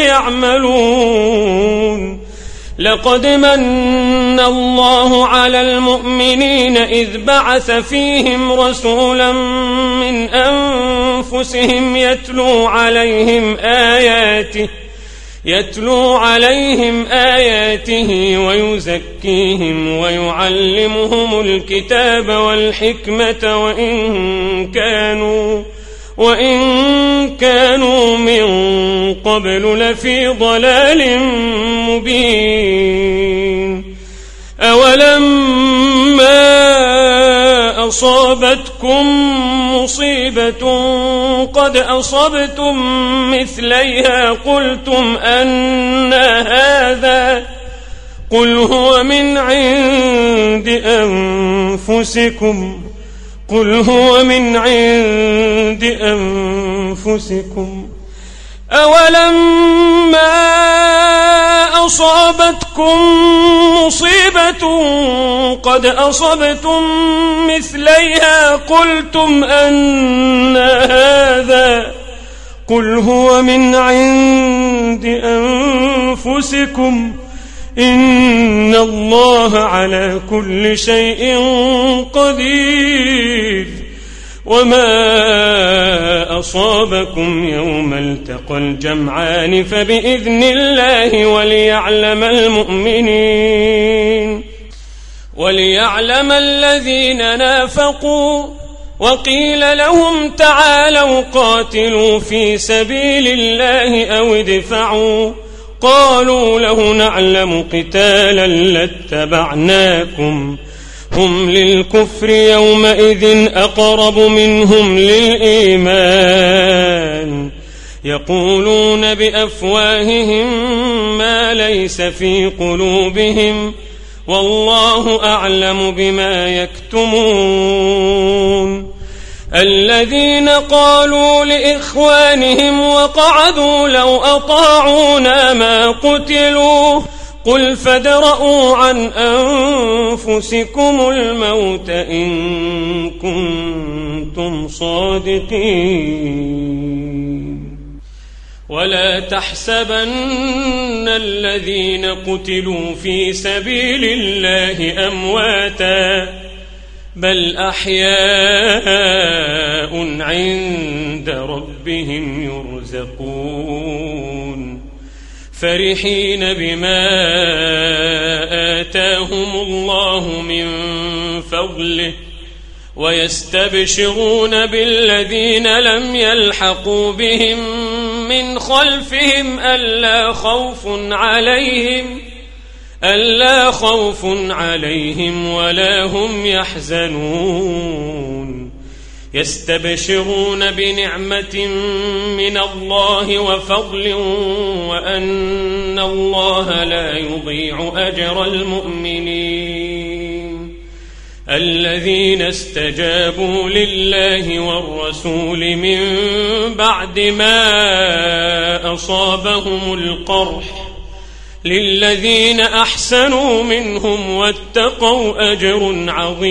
يعملون لقد من الله على المؤمنين إذ بعث فيهم رسولا من أنفسهم يتلو عليهم آياته يتلو عليهم آياته ويزكيهم ويعلمهم الكتاب والحكمة وإن كانوا وإن كانوا من قبل لفي ضلال مبين أولما أصابتكم مصيبة قد أصبتم مثليها قلتم أن هذا قل هو من عند أنفسكم قل هو من عند أنفسكم أولما أصابتكم مصيبة قد أصبتم مثليها قلتم أن هذا قل هو من عند أنفسكم إن الله على كل شيء قدير وما أصابكم يوم التقى الجمعان فبإذن الله وليعلم المؤمنين وليعلم الذين نافقوا وقيل لهم تعالوا قاتلوا في سبيل الله أو ادفعوا قالوا لو نعلم قتالا لاتبعناكم هم للكفر يومئذ أقرب منهم للإيمان يقولون بأفواههم ما ليس في قلوبهم والله أعلم بما يكتمون الذين قالوا لإخوانهم وقعدوا لو أطاعونا ما قتلوا قل فادرءوا عن أنفسكم الموت إن كنتم صادقين ولا تحسبن الذين قتلوا في سبيل الله أمواتا بل أحياء عند ربهم يرزقون فرحين بما آتاهم الله من فضله ويستبشرون بالذين لم يلحقوا بهم من خلفهم ألا خوف عليهم ألا خوف عليهم ولا هم يحزنون يستبشرون بنعمة من الله وفضل وأن الله لا يضيع أجر المؤمنين الذين استجابوا لله والرسول من بعد ما أصابهم القرح للذين أحسنوا منهم واتقوا أجر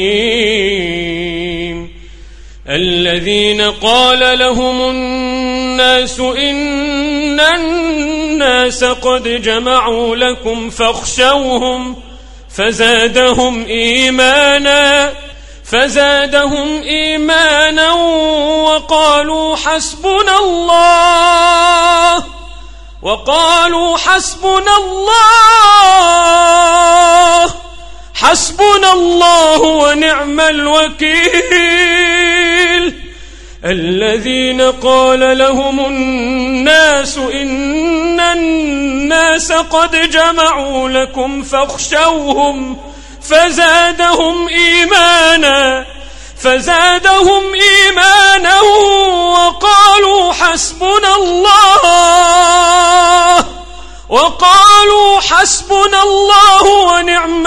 عظيم الذين قال لهم الناس إن الناس قد جمعوا لكم فاخشوهم فزادهم إيمانا فزادهم إيمانا وقالوا حسبنا الله وقالوا حسبنا الله حسبنا الله ونعم الوكيل الذين قال لهم الناس إن الناس قد جمعوا لكم فاخشوهم فزادهم إيمانا فزادهم إيمانا وقالوا حسبنا الله وقالوا حسبنا الله ونعم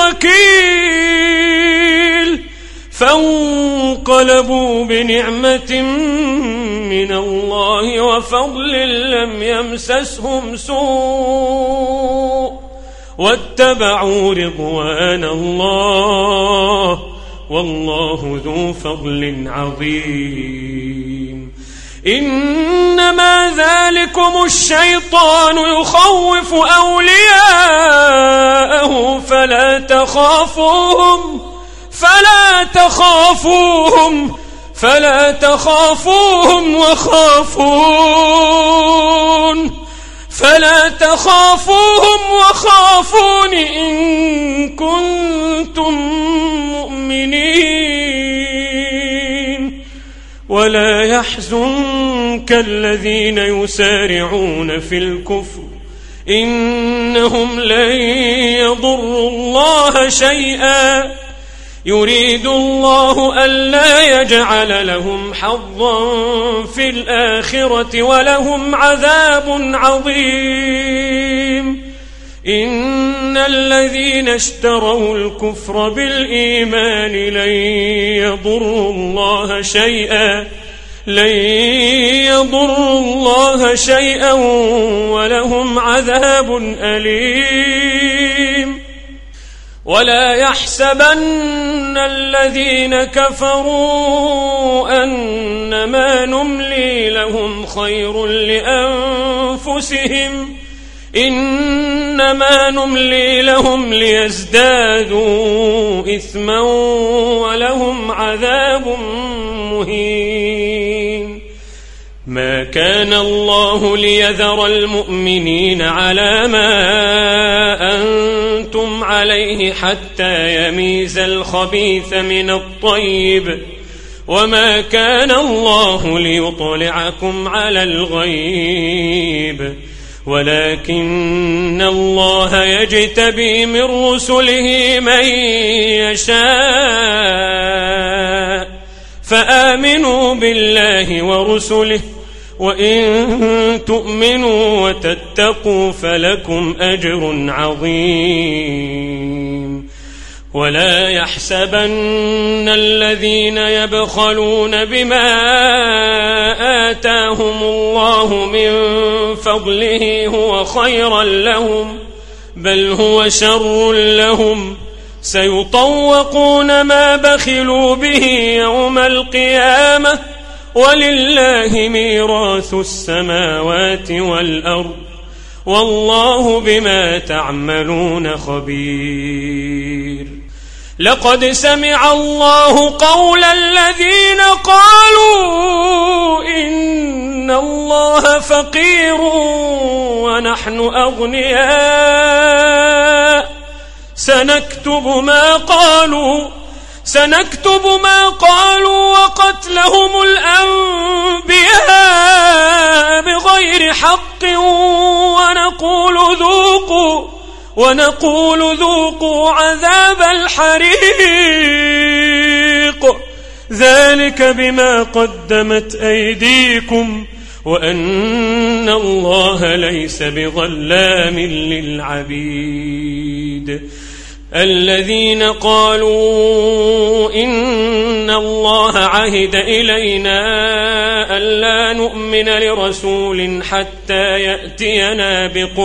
الوكيل فانقلبوا بنعمة من الله وفضل لم يمسسهم سوء واتبعوا رضوان الله والله ذو فضل عظيم إنما ذلكم الشيطان يخوف أولياءه فلا تخافوهم فلا تخافوهم فلا تخافوهم وخافون فلا تخافوهم وخافون إن كنتم مؤمنين ولا يحزنك الذين يسارعون في الكفر إنهم لن يضروا الله شيئا يريد الله ألا يجعل لهم حظا في الآخرة ولهم عذاب عظيم إن الذين اشتروا الكفر بالإيمان لن يضروا الله شيئا لن يضروا الله شيئا ولهم عذاب أليم ولا يحسبن الذين كفروا أنما نملي لهم خير لأنفسهم إنما نملي لهم ليزدادوا إثما ولهم عذاب مهين ما كان الله ليذر المؤمنين على ما أنتم عليه حتى يميز الخبيث من الطيب وما كان الله ليطلعكم على الغيب ولكن الله يجتبي من رسله من يشاء فآمنوا بالله ورسله وإن تؤمنوا وتتقوا فلكم أجر عظيم ولا يحسبن الذين يبخلون بما آتاهم الله من فضله هو خيرا لهم بل هو شر لهم سيطوقون ما بخلوا به يوم القيامة ولله ميراث السماوات والأرض والله بما تعملون خبير لقد سمع الله قول الذين قالوا إن الله فقير ونحن أغنياء سنكتب ما قالوا سنكتب ما قالوا وقتلهم الأنبياء بغير حق ونقول ذوقوا ونقول ذوقوا عذاب الحريق ذلك بما قدمت أيديكم وأن الله ليس بظلام للعبيد. الذين قالوا إن الله عهد إلينا ألا نؤمن لرسول حتى يأتينا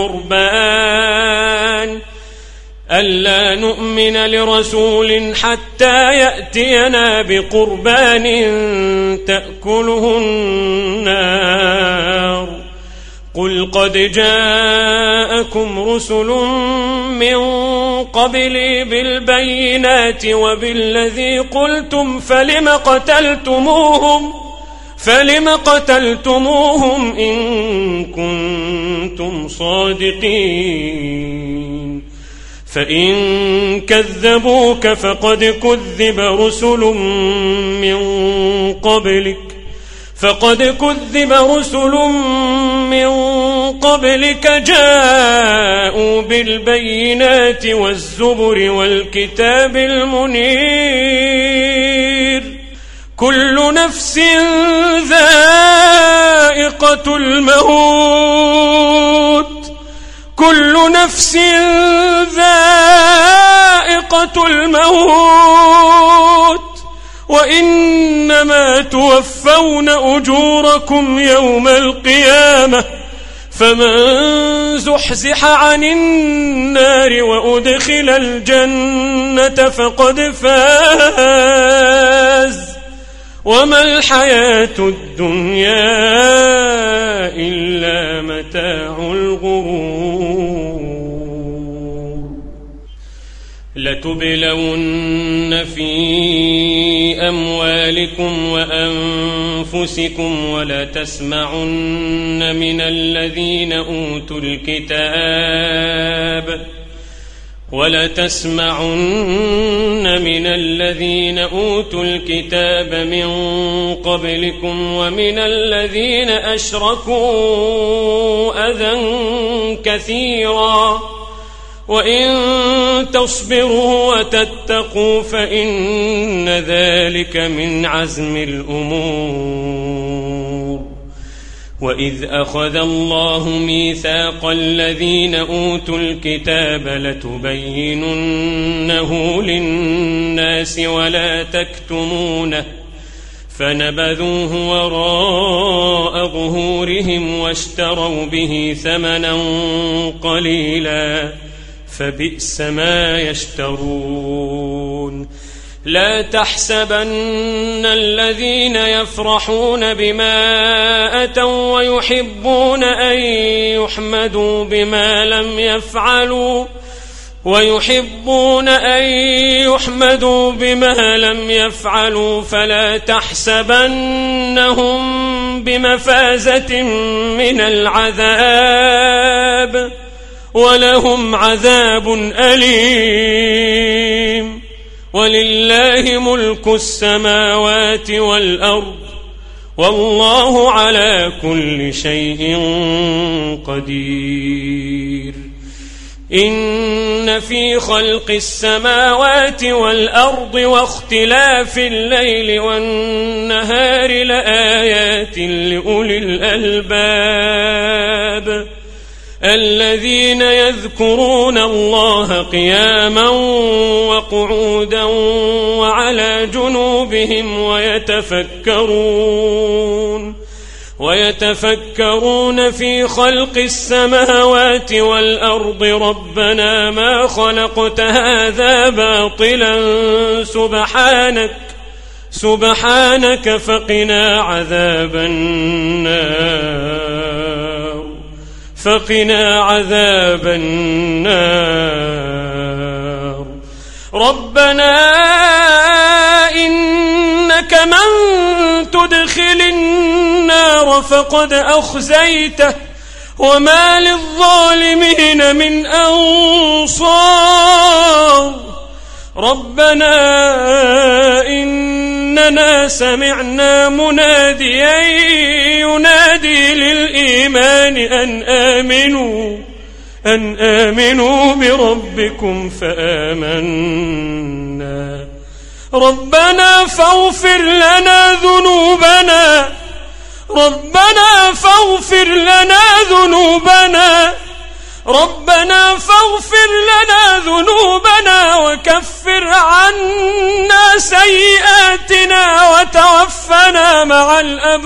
بقربان ألا نؤمن لرسول حتى يأتينا بقربان تأكله النار قل قد جاءكم رسل من قبلي بالبينات وبالذي قلتم فلم قتلتموهم فلم قتلتموهم إن كنتم صادقين فإن كذبوك فقد كذب رسل من قبلك فقد كذب رسل من قبلك جاءوا بالبينات والزبر والكتاب المنير كل نفس ذائقة الموت كل نفس ذائقة الموت وإنما توفون أجوركم يوم القيامة فمن زحزح عن النار وأدخل الجنة فقد فاز وما الحياة الدنيا إلا متاع الغرور. لتبلون في أموالكم وأنفسكم ولتسمعن من الذين أوتوا الكتاب ولتسمعن من الذين أوتوا الكتاب من قبلكم ومن الذين أشركوا أذى كثيرا وإن تصبروا وتتقوا فإن ذلك من عزم الأمور. وإذ أخذ الله ميثاق الذين أوتوا الكتاب لتبيننه للناس ولا تكتمونه فنبذوه وراء ظهورهم واشتروا به ثمنا قليلا فبئس ما يشترون. لا تحسبن الذين يفرحون بما أتوا ويحبون أن يحمدوا بما لم يفعلوا ويحبون أن يحمدوا بما لم يفعلوا فلا تحسبنهم بمفازة من العذاب ولهم عذاب أليم. ولله ملك السماوات والأرض والله على كل شيء قدير. إن في خلق السماوات والأرض واختلاف الليل والنهار لآيات لأولي الألباب الذين يذكرون الله قياما وقعودا وعلى جنوبهم ويتفكرون ويتفكرون في خلق السماوات والأرض ربنا ما خلقت هذا باطلا سبحانك سبحانك فقنا عذاب النار فقنا عذاب النار. ربنا إنك من تدخل النار فقد أخزيته وما للظالمين من أنصار ربنا إننا سمعنا مناديا ينادي للإيمان أن آمنوا أن آمنوا بربكم فآمنا ربنا فاغفر لنا ذنوبنا ربنا فاغفر لنا ذنوبنا ربنا فاغفر لنا ذنوبنا وكفر عنا سيئاتنا وتوفنا مع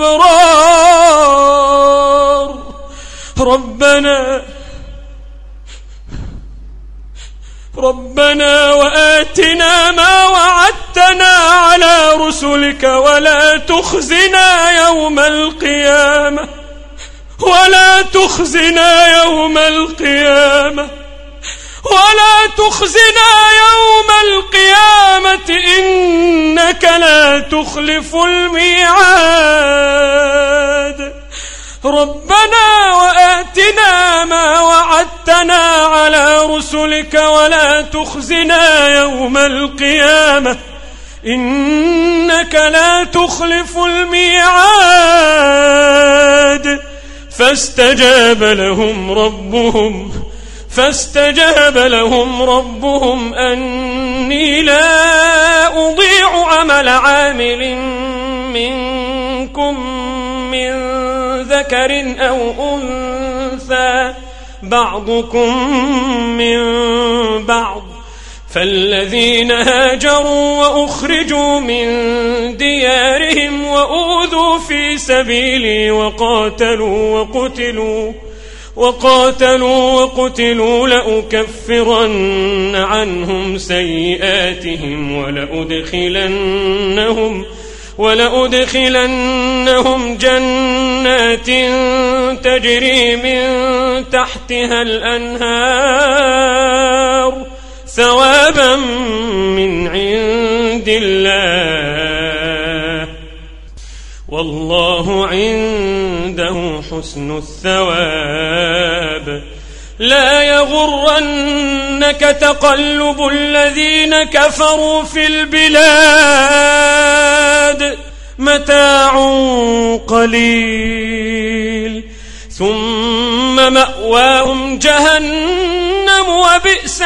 الأبرار ربنا ربنا وآتنا ما وعدتنا على رسلك ولا تخزنا يوم القيامة ولا تخزنا يوم القيامة ولا تخزنا يوم القيامة إنك لا تخلف الميعاد ربنا وآتنا ما وعدتنا على رسلك ولا تخزنا يوم القيامة إنك لا تخلف الميعاد فاستجاب لهم ربهم فاستجاب لهم ربهم أني لا أضيع عمل عامل منكم من ذكر أو أنثى بعضكم من بعض فالذين هاجروا وأخرجوا من ديارهم وأوذوا في سبيلي وقاتلوا وقتلوا وقاتلوا وقتلوا لأكفرن عنهم سيئاتهم ولأدخلنهم ولأدخلنهم جنات تجري من تحتها الأنهار ثوابا من عند الله والله عنده حسن الثواب لا يغرنك تقلب الذين كفروا في البلاد متاع قليل ثم مأواهم جهنم وبئس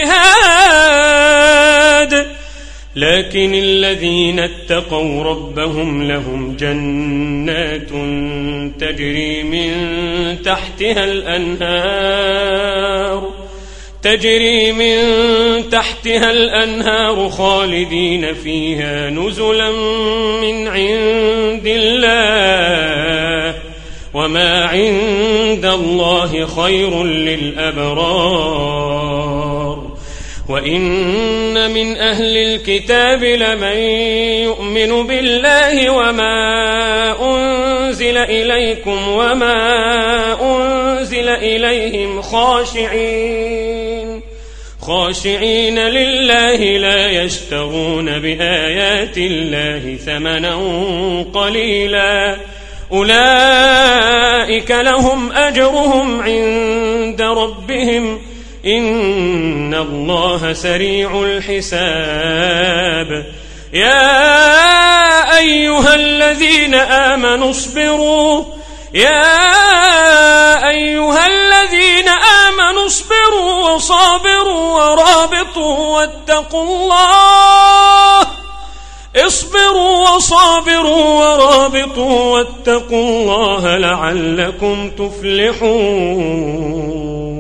المهاد لكن الذين اتقوا ربهم لهم جنات تجري من تحتها الأنهار تجري من تحتها الأنهار خالدين فيها نزلا من عند الله وما عند الله خير للأبرار وإن من أهل الكتاب لمن يؤمن بالله وما أنزل إليكم وما أنزل إليهم خاشعين خاشعين لله لا يشترون بآيات الله ثمنا قليلا أولئك لهم أجرهم عند ربهم إن الله سريع الحساب يا أيها الذين آمنوا اصبروا يا أيها الذين آمنوا اصبروا وصابروا ورابطوا واتقوا الله اصبروا وصابروا ورابطوا واتقوا الله لعلكم تفلحون